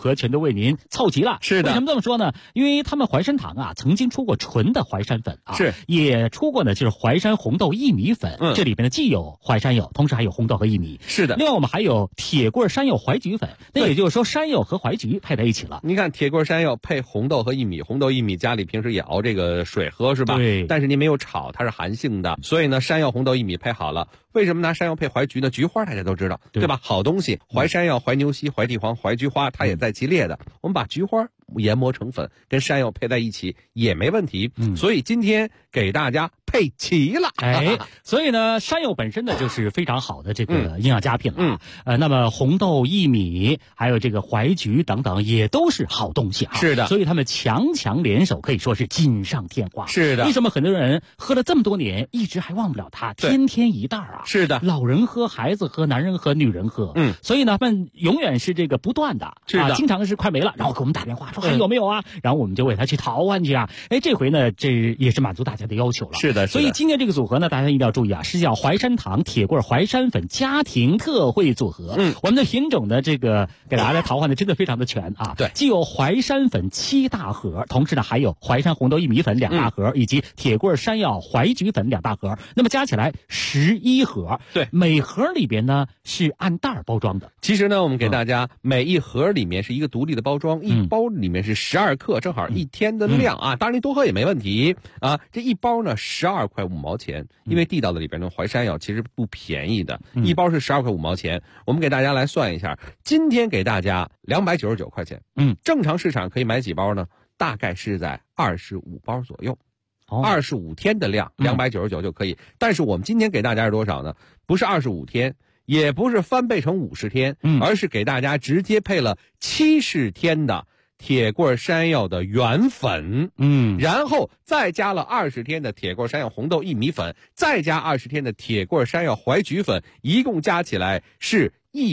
合全都为您凑齐了。 是的。 为什么这么说呢？因为他们淮山堂啊，曾经出过纯的淮山粉啊， 是也出过呢，就是淮山红豆薏米粉。这里边呢既有淮山柚，同时还有红豆和薏米。 是的。 另外我们还有铁棍山柚淮菊粉，那也就是说山柚和淮菊配在一起了。 你看铁棍山柚配红豆和薏米，红豆薏米家里平时也熬这个水喝是吧？ 对。 但是您没有炒，它是寒性的，所以呢山药红豆薏米配好了。为什么拿山药配淮菊呢？菊花大家都知道，对吧？好东西，淮山药、淮牛膝、淮地黄、淮菊花，它也在其列的。我们把菊花研磨成粉，跟山药配在一起也没问题。所以今天给大家配齐了。 所以呢，山药本身呢就是非常好的这个营养佳品了。那么红豆、薏米，还有这个淮菊等等，也都是好东西啊。 是的。 所以他们强强联手，可以说是锦上添花。 是的。 为什么很多人喝了这么多年，一直还忘不了它？天天一袋啊。 是的。 老人喝，孩子喝，男人喝，女人喝。所以呢，他们永远是这个不断的。 是的。 经常是快没了，然后给我们打电话说还有没有啊？然后我们就为他去淘换去啊。这回呢，这也是满足大家的要求了。 是的。 所以今天这个组合呢，大家一定要注意啊，是叫淮山堂铁棍淮山粉家庭特惠组合。我们的品种的这个给大家来淘换的真的非常的全啊。 对。 既有淮山粉7大盒，同时呢还有淮山红豆薏米粉2大盒，以及铁棍山药淮菊粉2大盒，那么加起来11盒。 对。 每盒里边呢是按袋包装的。 其实呢，我们给大家每一盒里面是一个独立的包装，一包里面是12克，正好1天的量啊。当然你多喝也没问题啊。这一包呢12块5毛钱，因为地道的里边的淮山药其实不便宜的，一包是12块5毛钱。我们给大家来算一下，今天给大家299块钱。正常市场可以买几包呢？大概是在25包左右。25天的量299就可以。但是我们今天给大家是多少呢？不是25天，也不是翻倍成50天，而是给大家直接配了70天的铁棍山药的原粉，然后再加了20天的铁棍山药红豆薏米粉，再加20天的铁棍山药淮菊粉，一共加起来是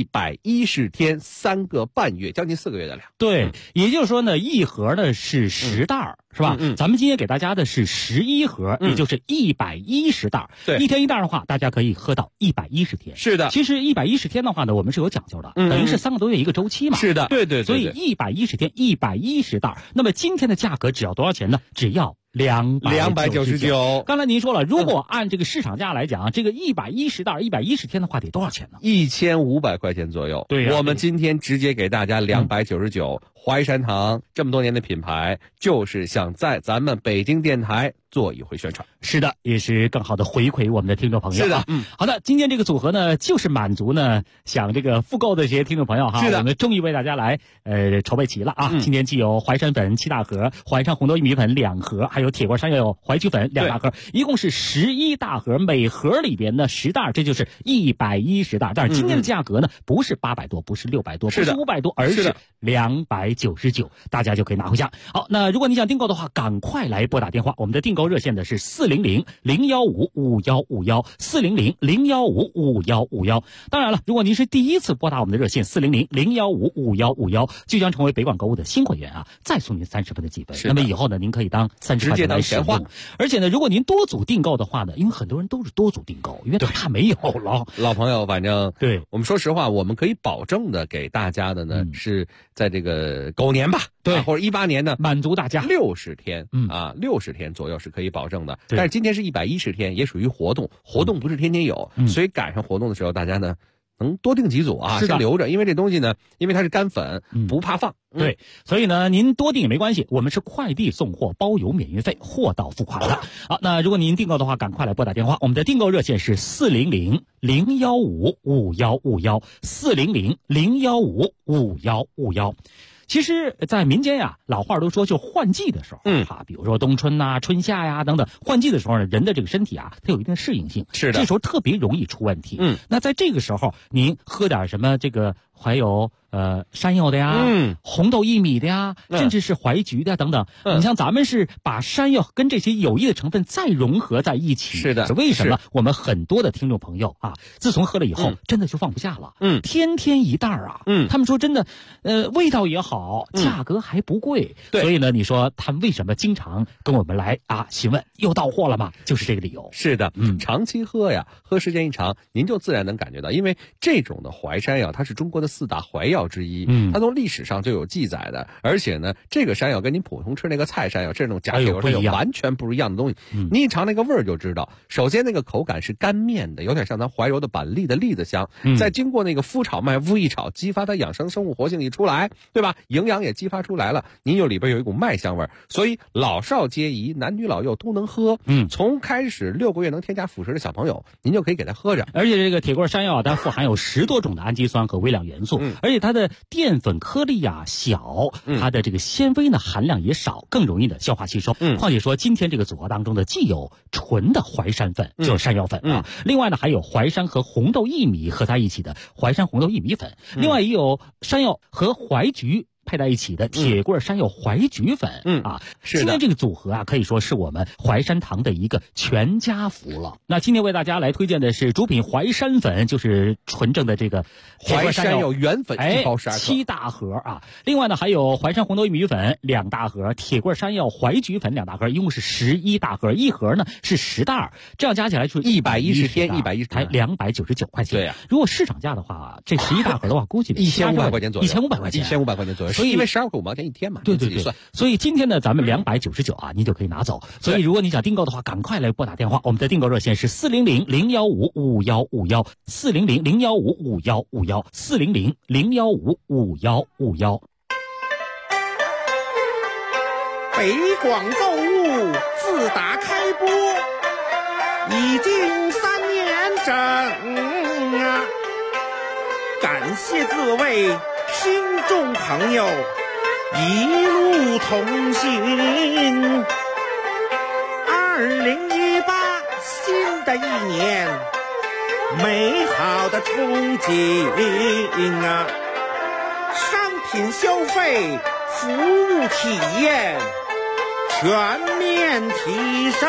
110天3个半月，将近4个月的量。 对，也就是说呢，一盒呢是10袋，是吧？咱们今天给大家的是11盒，也就是110袋。 对， 一天一袋的话，大家可以喝到110天。 是的。 其实110天的话呢，我们是有讲究的，等于是3个多月一个周期嘛。 是的，对。 所以110天110袋，那么今天的价格只要多少钱呢？只要299。刚才您说了，如果按这个市场价来讲，这个110袋110天的话得多少钱呢 ？1500块钱左右。 对我们今天直接给大家299。淮山堂这么多年的品牌，就是想在咱们北京电台做一回宣传。 是的，也是更好的回馈我们的听众朋友。 是的， 好的，今天这个组合呢，就是满足呢想这个复购的这些听众朋友哈。 是的， 我们终于为大家来筹备齐了啊。今天既有淮山粉7大盒，淮山红豆薏米粉2盒，还有铁棍山药淮菊粉2大盒，一共是11大盒，每盒里边呢10袋，这就是110袋。但是今天的价格呢，不是800多，不是600多，不是500多，而是299，大家就可以拿回家。好，那如果你想订购的话，赶快来拨打电话，我们的订购热线的是400-015-5151，400-015-5151。当然了，如果您是第一次拨打我们的热线400-015-5151，就将成为北广购物的新会员啊，再送您30分的积分。那么以后呢，您可以当30块钱来使用。而且呢，如果您多组订购的话呢，因为很多人都是多组订购，因为怕没有了。 老朋友，反正对我们说实话，我们可以保证的给大家的呢，是在这个狗年吧， 对， 或者18年呢， 满足大家 60天，60天左右是可以保证的。但是今天是110天，也属于活动不是天天有，所以赶上活动的时候，大家呢能多订几组啊，先留着，因为这东西呢，因为它是干粉，不怕放。 对，所以呢，您多订也没关系，我们是快递送货，包邮免运费，货到付款的。好，那如果您订购的话，赶快来拨打电话，我们的订购热线是400-015-5151，400-015-5151。其实，在民间呀，老话都说，就换季的时候，比如说冬春呐、春夏呀等等，换季的时候呢，人的这个身体啊，它有一定的适应性， 是的， 这时候特别容易出问题。那在这个时候，您喝点什么这个还有山药的呀，红豆薏米的呀，甚至是淮菊的等等。你像咱们是把山药跟这些有益的成分再融合在一起。 是的， 为什么我们很多的听众朋友啊，自从喝了以后，真的就放不下了。天天一袋啊。他们说真的，味道也好，价格还不贵。所以呢，你说他们为什么经常跟我们来询问又到货了吗？就是这个理由。 是的，长期喝呀，喝时间一长，您就自然能感觉到，因为这种的淮山药，它是中国的4大淮药药之一，它从历史上就有记载的。而且呢，这个山药跟你普通吃那个菜山药这种假铁锅山药完全不一样的东西。你一尝那个味儿就知道，首先那个口感是干面的，有点像咱怀柔的板栗的栗子香，再经过那个麸炒麦麸一炒，激发它养生生物活性一出来，对吧？营养也激发出来了，您就里边有一股麦香味儿，所以老少皆宜，男女老幼都能喝。从开始6个月能添加辅食的小朋友，您就可以给他喝着。 而且这个铁锅山药它富含有10多种的氨基酸和微量元素，而且它的淀粉颗粒小，它的这个纤维呢含量也少，更容易的消化吸收。况且说今天这个组合当中的既有纯的淮山粉，就是山药粉另外呢还有淮山和红豆薏米合在一起的淮山红豆薏米粉，另外也有山药和淮菊配在一起的铁棍山药淮菊粉是的。今天这个组合可以说是我们淮山堂的一个全家福了。那今天为大家来推荐的是主品淮山粉，就是纯正的这个淮山药原粉1包12克 ，7大盒另外呢还有淮山红豆薏米粉2大盒，铁棍山药淮菊粉2大盒，一共是11大盒，一盒呢是10袋，这样加起来就是 110天110 才299块钱。 对如果市场价的话，这11大盒的话，估计 1500块钱左右 ，1500块钱 ，1500块钱左右。所以因为12块5毛钱一天嘛， 对，所以今天呢，咱们299您就可以拿走。所以如果你想订购的话，赶快来拨打电话，我们的订购热线是400-015-5151，400-015-5151，400-015-5151。 北广购物自打开播已经3年整感谢各位听众朋友一路同行。2018新的一年，美好的憧憬商品消费、服务体验全面提升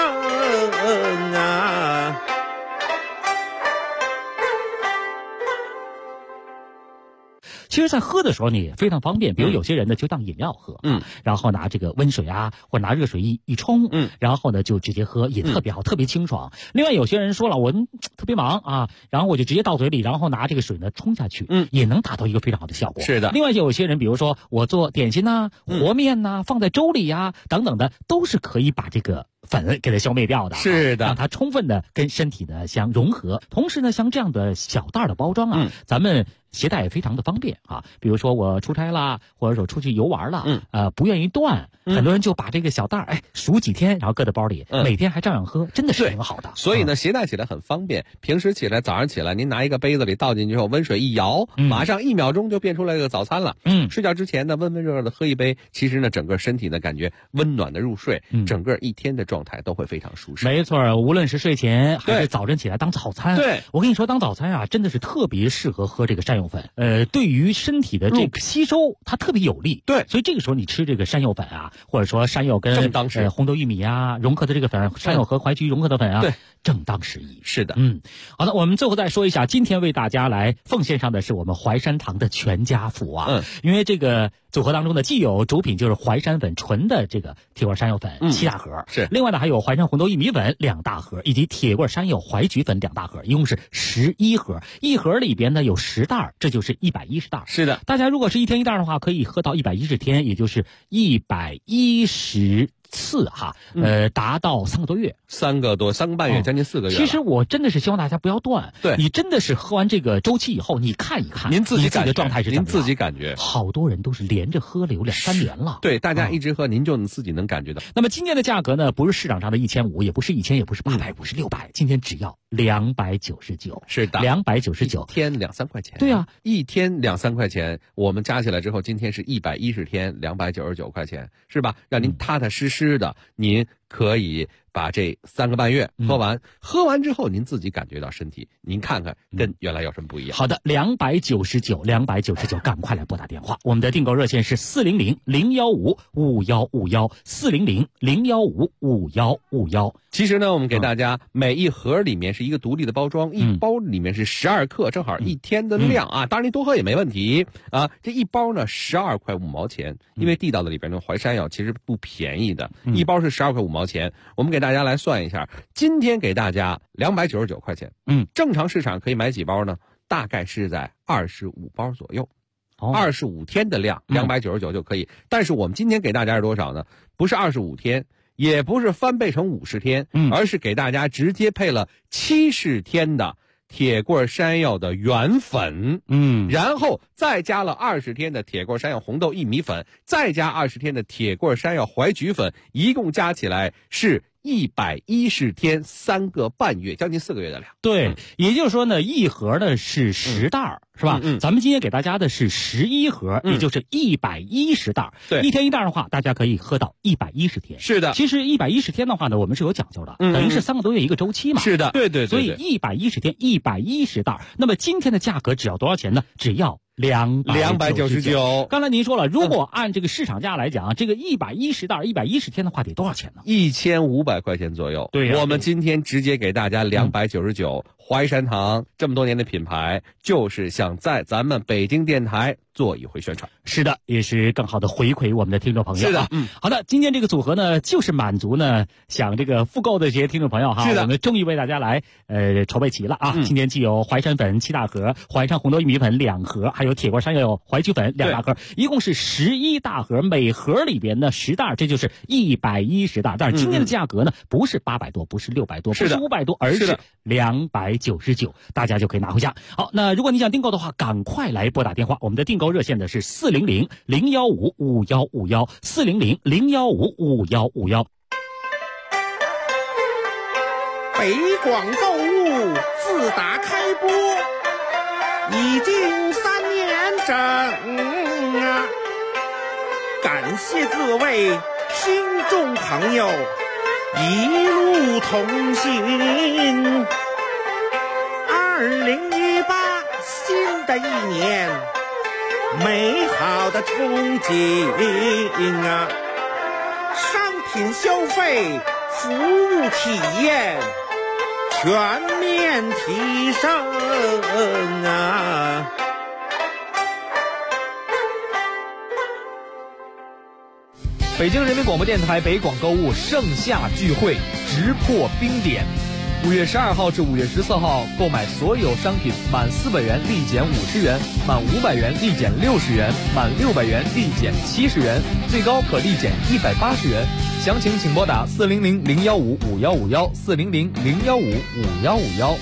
其实在喝的时候呢也非常方便，比如有些人呢就当饮料喝然后拿这个温水或者拿热水一冲然后呢就直接喝，也特别好，特别清爽。另外有些人说了，我特别忙然后我就直接倒嘴里，然后拿这个水呢冲下去也能达到一个非常好的效果。 是的。 另外有些人比如说我做点心和面放在粥里等等的，都是可以把这个粉给它消灭掉的。 是的。 让它充分的跟身体呢相融合。同时呢，像这样的小袋的包装咱们携带也非常的方便比如说我出差啦，或者说出去游玩了不愿意断很多人就把这个小袋数几天，然后搁在包里每天还照样喝，真的是挺好的。 所以呢携带起来很方便，平时早上起来您拿一个杯子里倒进去后，温水一摇马上1秒钟就变出来一个早餐了睡觉之前呢温温热热的喝一杯，其实呢整个身体呢感觉温暖的入睡整个一天的状态都会非常舒适。 没错，无论是睡前还是早晨起来当早餐。 对， 我跟你说当早餐真的是特别适合喝这个山药粉，对于身体的这个吸收它特别有利。 对， 所以这个时候你吃这个山药粉或者说山药跟红豆薏米融合的这个粉，山药和淮菊融合的粉对， 正当时宜。 是的。 好的，我们最后再说一下，今天为大家来奉献上的是我们淮山堂的全家福因为这个组合当中呢既有主品就是淮山粉纯的这个铁棍山药粉7大盒是， 另外呢还有淮山红豆薏米粉2大盒，以及铁棍山药淮菊粉2大盒，一共是11盒，一盒里边呢有10袋，这就是110袋。 是的。 大家如果是1天1袋的话，可以喝到110天，也就是110次达到3个多月 ，3个半月，将近4个月。 其实我真的是希望大家不要断， 对， 你真的是喝完这个周期以后，你看一看您自己的状态是怎么样， 您自己感觉。 好多人都是连着喝了有2-3年了， 对，大家一直喝，您就自己能感觉到。 那么今天的价格呢，不是市场上的1500，也不是1000，也不是800，不是600，今天只要299。 是的 ，299， 一天2-3块钱。 对啊， 一天2-3块钱，我们加起来之后，今天是110天299块钱，是吧？让您踏踏实实的，您可以把这3个半月喝完，喝完之后您自己感觉到身体，您看看跟原来有什么不一样。 好的，299，赶快来拨打电话，我们的订购热线是400-015-5151，400-015-5151。 其实呢，我们给大家每一盒里面是一个独立的包装，一包里面是12克，正好一天的量当然您多喝也没问题这一包呢12块5毛钱，因为地道的里边的淮山药其实不便宜的，一包是12块5毛钱。我们给大家来算一下，今天给大家299块钱，正常市场可以买几包呢？大概是在25包左右。 25天的量299就可以。但是我们今天给大家是多少呢？不是25天，也不是翻倍成50天，而是给大家直接配了70天的铁棍山药的原粉，然后再加了20天的铁棍山药红豆薏米粉，再加20天的铁棍山药淮菊粉，一共加起来是110天3个半月，将近4个月的量。 对，也就是说呢，一盒呢是10袋，是吧？咱们今天给大家的是11盒，也就是110袋。 对， 一天一袋的话，大家可以喝到110天。 是的， 其实110天的话呢，我们是有讲究的，等于是3个多月一个周期嘛。 是的，对。 所以110天110袋，那么今天的价格只要多少钱呢？只要299。刚才您说了，如果按这个市场价来讲，这个110袋110天的话得多少钱呢 ？1500块钱左右。 对， 我们今天直接给大家299。淮山堂这么多年的品牌，就是想在咱们北京电台做一回宣传。 是的，也是更好的回馈我们的听众朋友。 是的， 好的，今天这个组合呢，就是满足呢想这个复购的这些听众朋友哈。 是的， 我们终于为大家来筹备齐了啊！今天既有淮山粉7大盒，淮山红豆薏米粉2盒，还有铁棍山药淮菊粉2大盒，一共是11大盒，每盒里边呢10袋，这就是110袋。但是今天的价格呢，不是800多，不是600多，不是500多，而是299，大家就可以拿回家。好，那如果你想订购的话，赶快来拨打电话，我们的订购热线呢是400-015-5151，400-015-5151。 北广购物自打开播已经3年整啊，感谢各位听众朋友一路同行。2018新的一年，美好的憧憬啊，商品消费服务体验全面提升啊！ 北京人民广播电台北广购物盛夏聚会直破冰点，5月12号至5月14号，购买所有商品满400元立减50元，满500元立减60元，满600元立减70元，最高可立减180元。详情请拨打400-015-5151，400-015-5151。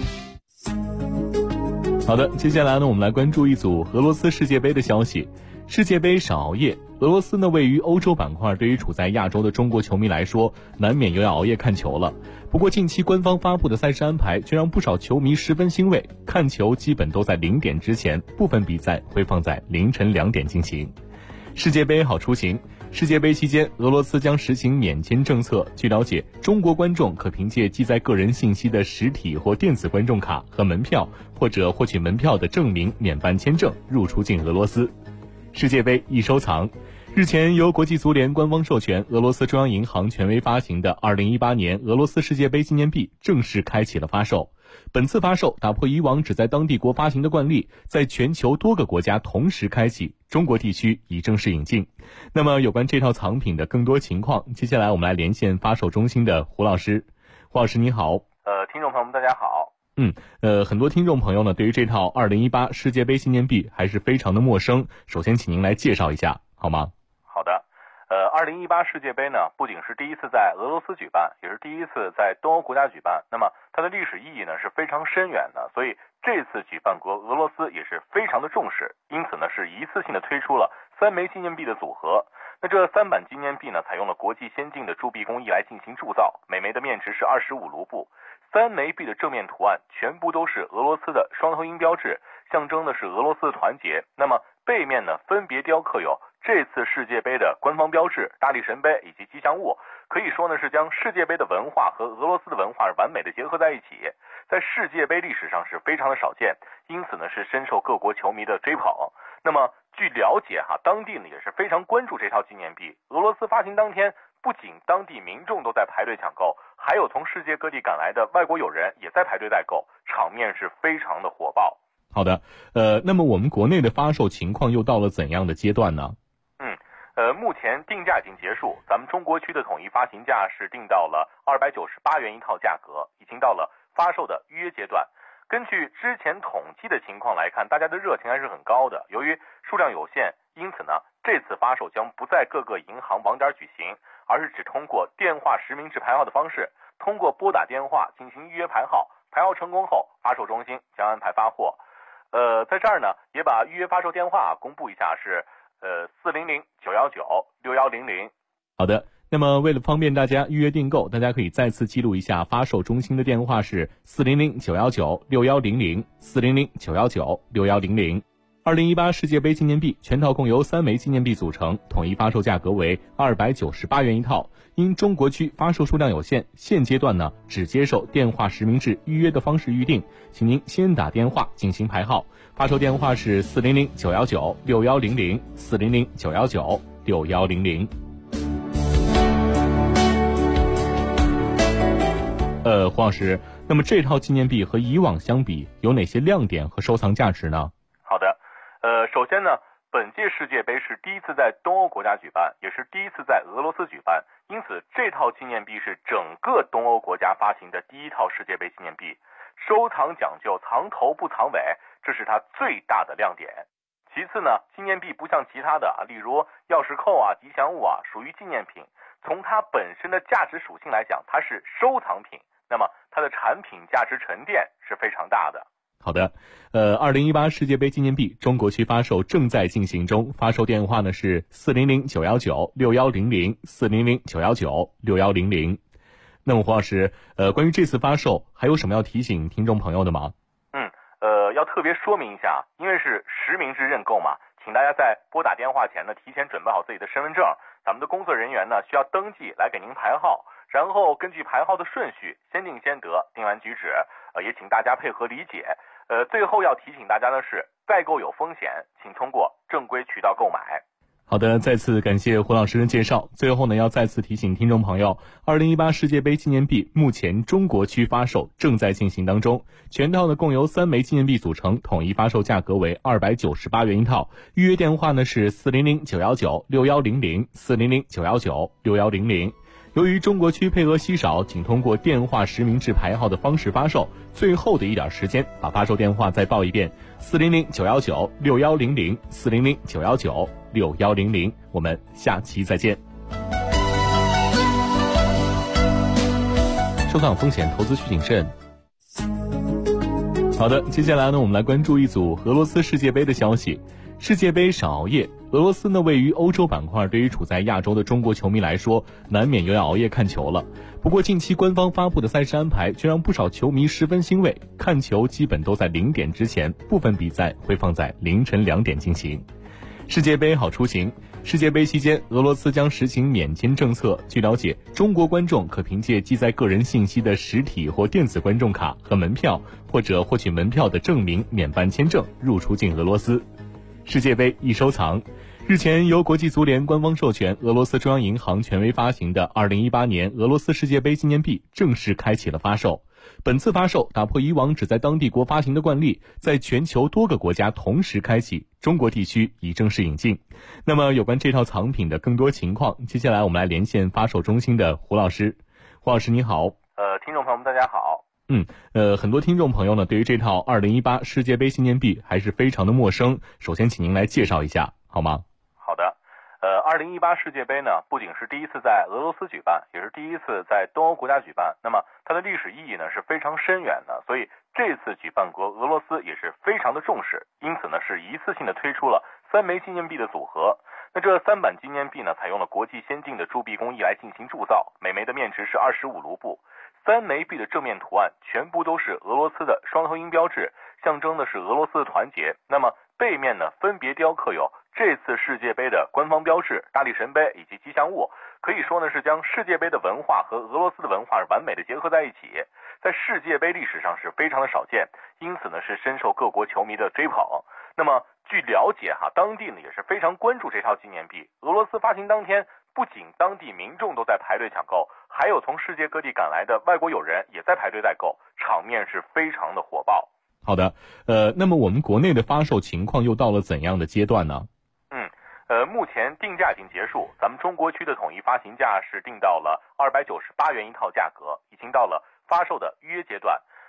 好的，接下来呢，我们来关注一组俄罗斯世界杯的消息。世界杯少熬夜，俄罗斯呢位于欧洲板块，对于处在亚洲的中国球迷来说，难免又要熬夜看球了。不过近期官方发布的赛事安排却让不少球迷十分欣慰，看球基本都在0点之前，部分比赛会放在凌晨2点进行。世界杯好出行，世界杯期间，俄罗斯将实行免签政策。据了解，中国观众可凭借记载个人信息的实体或电子观众卡和门票，或者获取门票的证明免办签证入出境俄罗斯。世界杯易收藏，日前由国际足联官方授权，俄罗斯中央银行权威发行的2018年俄罗斯世界杯纪念币正式开启了发售。本次发售打破以往只在当地国发行的惯例，在全球多个国家同时开启，中国地区已正式引进。那么有关这套藏品的更多情况，接下来我们来连线发售中心的胡老师。胡老师你好。 听众朋友们大家好。 很多听众朋友呢对于这套2018世界杯纪念币还是非常的陌生，首先请您来介绍一下好吗？ 好的。2018世界杯呢，不仅是第一次在俄罗斯举办，也是第一次在东欧国家举办。那么它的历史意义呢是非常深远的，所以这次举办国俄罗斯也是非常的重视，因此呢是一次性的推出了3枚纪念币的组合。那这3版纪念币呢，采用了国际先进的铸币工艺来进行铸造，每枚的面值是25卢布。3枚币的正面图案全部都是俄罗斯的双头鹰标志，象征的是俄罗斯的团结。那么背面呢，分别雕刻有这次世界杯的官方标志、大力神杯以及吉祥物，可以说呢是将世界杯的文化和俄罗斯的文化完美的结合在一起，在世界杯历史上是非常的少见，因此呢是深受各国球迷的追捧。那么据了解当地呢也是非常关注这套纪念币。俄罗斯发行当天，不仅当地民众都在排队抢购，还有从世界各地赶来的外国友人也在排队代购，场面是非常的火爆。 好的，那么我们国内的发售情况又到了怎样的阶段呢？ 目前定价已经结束，咱们中国区的统一发行价是定到了298元一套价格，已经到了发售的预约阶段。 根据之前统计的情况来看，大家的热情还是很高的。由于数量有限，因此呢，这次发售将不在各个银行网点举行，而是只通过电话实名制排号的方式，通过拨打电话进行预约排号。排号成功后，发售中心将安排发货。在这儿呢，也把预约发售电话公布一下，是400-919-6100。 好的。那么为了方便大家预约订购，大家可以再次记录一下发售中心的电话是400-919-6100 400-919-6100。2018世界杯纪念币全套共由3枚纪念币组成，统一发售价格为298元一套。因中国区发售数量有限，现阶段呢只接受电话实名制预约的方式预定，请您先打电话进行排号。发售电话是400-919-6100 400-919-6100。黄老师，那么这套纪念币和以往相比有哪些亮点和收藏价值呢？ 好的，首先呢，本届世界杯是第一次在东欧国家举办，也是第一次在俄罗斯举办，因此这套纪念币是整个东欧国家发行的第一套世界杯纪念币，收藏讲究藏头不藏尾，这是它最大的亮点。其次呢，纪念币不像其他的例如钥匙扣啊、吉祥物啊，属于纪念品，从它本身的价值属性来讲，它是收藏品，那么它的产品价值沉淀是非常大的。 好的，2018世界杯纪念币中国区发售正在进行中，发售电话呢是400-919-6100 400-919-6100。那么黄老师，关于这次发售还有什么要提醒听众朋友的吗？ 要特别说明一下，因为是实名制认购嘛，请大家在拨打电话前呢，提前准备好自己的身份证，咱们的工作人员呢需要登记来给您排号，然后根据排号的顺序先定先得，定完举止，也请大家配合理解。最后要提醒大家的是，代购有风险，请通过正规渠道购买。 好的，再次感谢胡老师的介绍。最后呢，要再次提醒听众朋友，2018世界杯纪念币目前中国区发售正在进行当中，全套呢共由3枚纪念币组成，统一发售价格为298元一套。预约电话呢是400-919-6100 400-919-6100。由于中国区配额稀少，请通过电话实名制排号的方式发售。最后的一点时间，把发售电话再报一遍：400-919-6100 400-919-6100。我们下期再见。收藏风险，投资需谨慎。好的，接下来呢，我们来关注一组俄罗斯世界杯的消息。世界杯少熬夜，俄罗斯呢位于欧洲板块，对于处在亚洲的中国球迷来说，难免又要熬夜看球了。不过近期官方发布的赛事安排却让不少球迷十分欣慰，看球基本都在0点之前，部分比赛会放在凌晨2点进行。世界杯好出行。世界杯期间，俄罗斯将实行免签政策。据了解，中国观众可凭借记载个人信息的实体或电子观众卡和门票，或者获取门票的证明免办签证入出境俄罗斯。世界杯易收藏。日前，由国际足联官方授权，俄罗斯中央银行权威发行的2018年俄罗斯世界杯纪念币正式开启了发售。本次发售打破以往只在当地国发行的惯例，在全球多个国家同时开启，中国地区已正式引进。那么有关这套藏品的更多情况，接下来我们来连线发售中心的胡老师。胡老师你好。 听众朋友们大家好。 很多听众朋友呢对于这套2018世界杯纪念币还是非常的陌生，首先请您来介绍一下好吗？ 好的。2018世界杯呢，不仅是第一次在俄罗斯举办，也是第一次在东欧国家举办。那么它的历史意义呢是非常深远的，所以这次举办国俄罗斯也是非常的重视，因此呢是一次性的推出了3枚纪念币的组合。那这3版纪念币呢，采用了国际先进的铸币工艺来进行铸造，每枚的面值是25卢布。3枚币的正面图案全部都是俄罗斯的双头鹰标志，象征的是俄罗斯的团结。那么背面呢，分别雕刻有这次世界杯的官方标志、大力神杯以及吉祥物，可以说呢是将世界杯的文化和俄罗斯的文化完美的结合在一起，在世界杯历史上是非常的少见，因此呢是深受各国球迷的追捧。那么据了解当地呢也是非常关注这套纪念币。俄罗斯发行当天，不仅当地民众都在排队抢购，还有从世界各地赶来的外国友人也在排队代购，场面是非常的火爆。 好的，那么我们国内的发售情况又到了怎样的阶段呢？ 目前定价已经结束，咱们中国区的统一发行价是定到了298元一套价格，已经到了发售的预约阶段。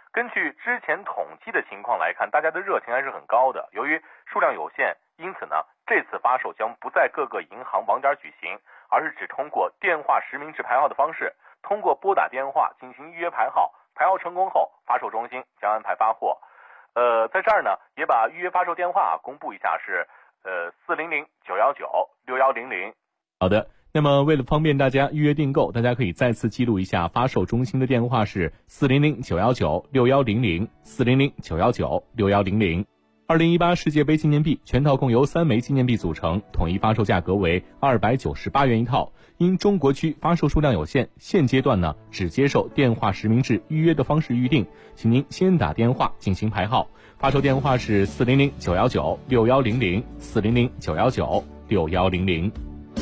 根据之前统计的情况来看，大家的热情还是很高的。由于数量有限，因此呢，这次发售将不在各个银行网点举行，而是只通过电话实名制排号的方式，通过拨打电话进行预约排号，排号成功后，发售中心将安排发货。在这儿呢，也把预约发售电话公布一下，是400-919-6100。 好的。那么为了方便大家预约订购，大家可以再次记录一下发售中心的电话是400-919-6100 400-919-6100。2018世界杯纪念币全套共由3枚纪念币组成，统一发售价格为298元一套。因中国区发售数量有限，现阶段呢只接受电话实名制预约的方式预定，请您先打电话进行排号。发售电话是400-919-6100 400-919-6100。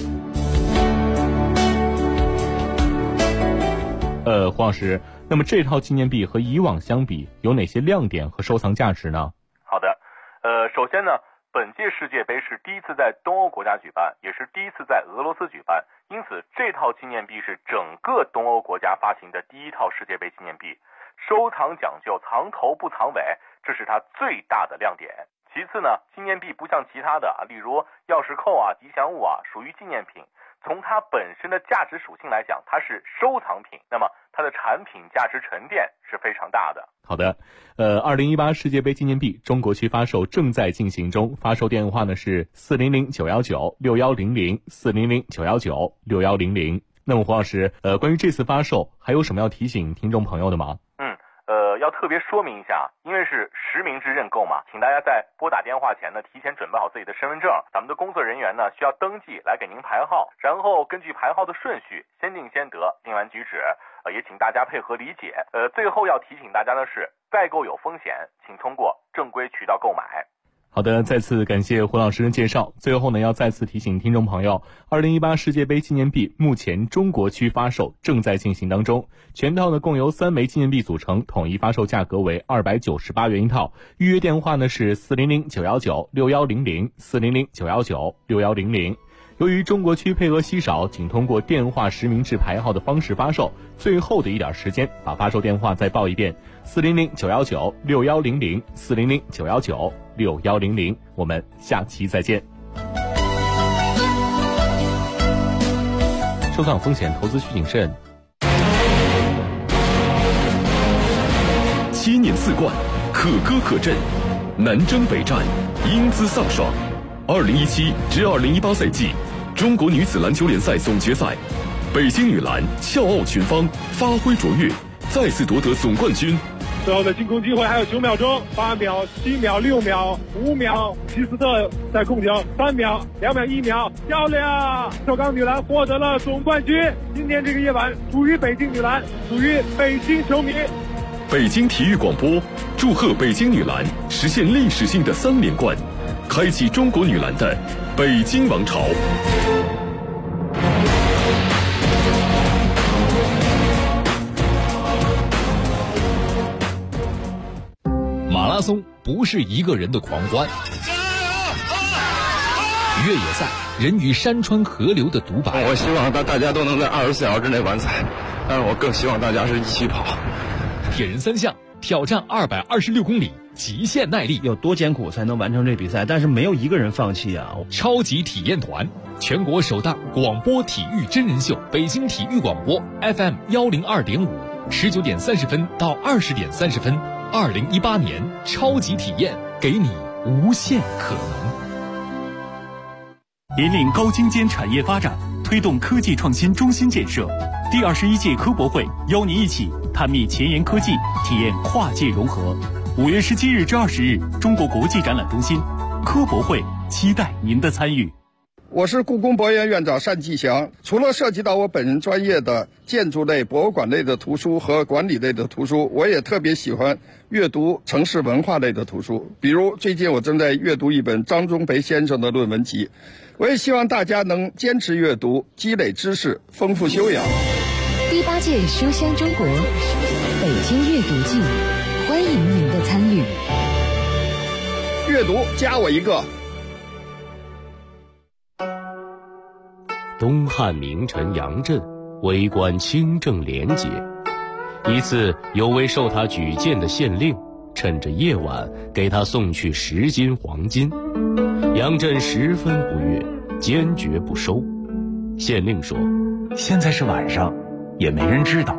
黄老师，那么这套纪念币和以往相比有哪些亮点和收藏价值呢？ 好的，首先呢，本届世界杯是第一次在东欧国家举办，也是第一次在俄罗斯举办，因此这套纪念币是整个东欧国家发行的第一套世界杯纪念币，收藏讲究藏头不藏尾，这是它最大的亮点。其次呢，纪念币不像其他的例如钥匙扣吉祥物属于纪念品，从它本身的价值属性来讲，它是收藏品，那么它的产品价值沉淀是非常大的。 好的，2018世界杯纪念币中国区发售正在进行中，发售电话呢是400-919-6100 400-919-6100。那么黄老师，关于这次发售还有什么要提醒听众朋友的吗？ 要特别说明一下，因为是实名制认购嘛，请大家在拨打电话前呢，提前准备好自己的身份证，咱们的工作人员呢需要登记来给您排号，然后根据排号的顺序，先定先得，定完举止，也请大家配合理解。最后要提醒大家的是，代购有风险，请通过正规渠道购买。 好的，再次感谢胡老师的介绍。最后呢，要再次提醒听众朋友，2018世界杯纪念币目前中国区发售正在进行当中，全套呢共由3枚纪念币组成，统一发售价格为298元一套。预约电话呢是400-919-6100 400-919-6100。由于中国区配额稀少，仅通过电话实名制排号的方式发售，最后的一点时间，把发售电话再报一遍：400-919-6100 400-919-6100。我们下期再见。收藏风险，投资需谨慎。 7年4冠，可歌可阵，南征北战，英姿飒爽。2017至2018赛季中国女子篮球联赛总决赛，北京女篮笑傲群芳，发挥卓越，再次夺得总冠军。 最后的进攻机会还有9秒钟，8秒、7秒、6秒、5秒，齐斯特在控球，3秒、2秒、1秒，漂亮！首钢女篮获得了总冠军。今天这个夜晚属于北京女篮，属于北京球迷。 北京体育广播祝贺北京女篮实现历史性的3连冠，开启中国女篮的北京王朝。 马拉松不是一个人的狂欢，越野赛人与山川河流的独白。 我希望大家都能在24小时之内完赛，但是我更希望大家是一起跑。 铁人3项挑战226公里，极限耐力， 有多艰苦才能完成这比赛？但是没有一个人放弃啊！ 超级体验团，全国首档广播体育真人秀，北京体育广播 FM 102.5，19点30分到20点30分，2018年超级体验，给你无限可能。 引领高精尖产业发展，推动科技创新中心建设。第21届科博会邀您一起探秘前沿科技，体验跨界融合。5月17日至20日，中国国际展览中心科博会，期待您的参与。 我是故宫博物院院长单霁翔。除了涉及到我本人专业的建筑类、博物馆类的图书和管理类的图书，我也特别喜欢阅读城市文化类的图书。比如最近我正在阅读一本张忠培先生的论文集。我也希望大家能坚持阅读，积累知识，丰富修养。 第8届书香中国北京阅读季，欢迎您的参与。 阅读加我一个。 东汉名臣杨震，为官清正廉洁。 一次，有位受他举荐的县令，趁着夜晚给他送去10斤黄金。杨震十分不悦，坚决不收。县令说：“ 现在是晚上，也没人知道，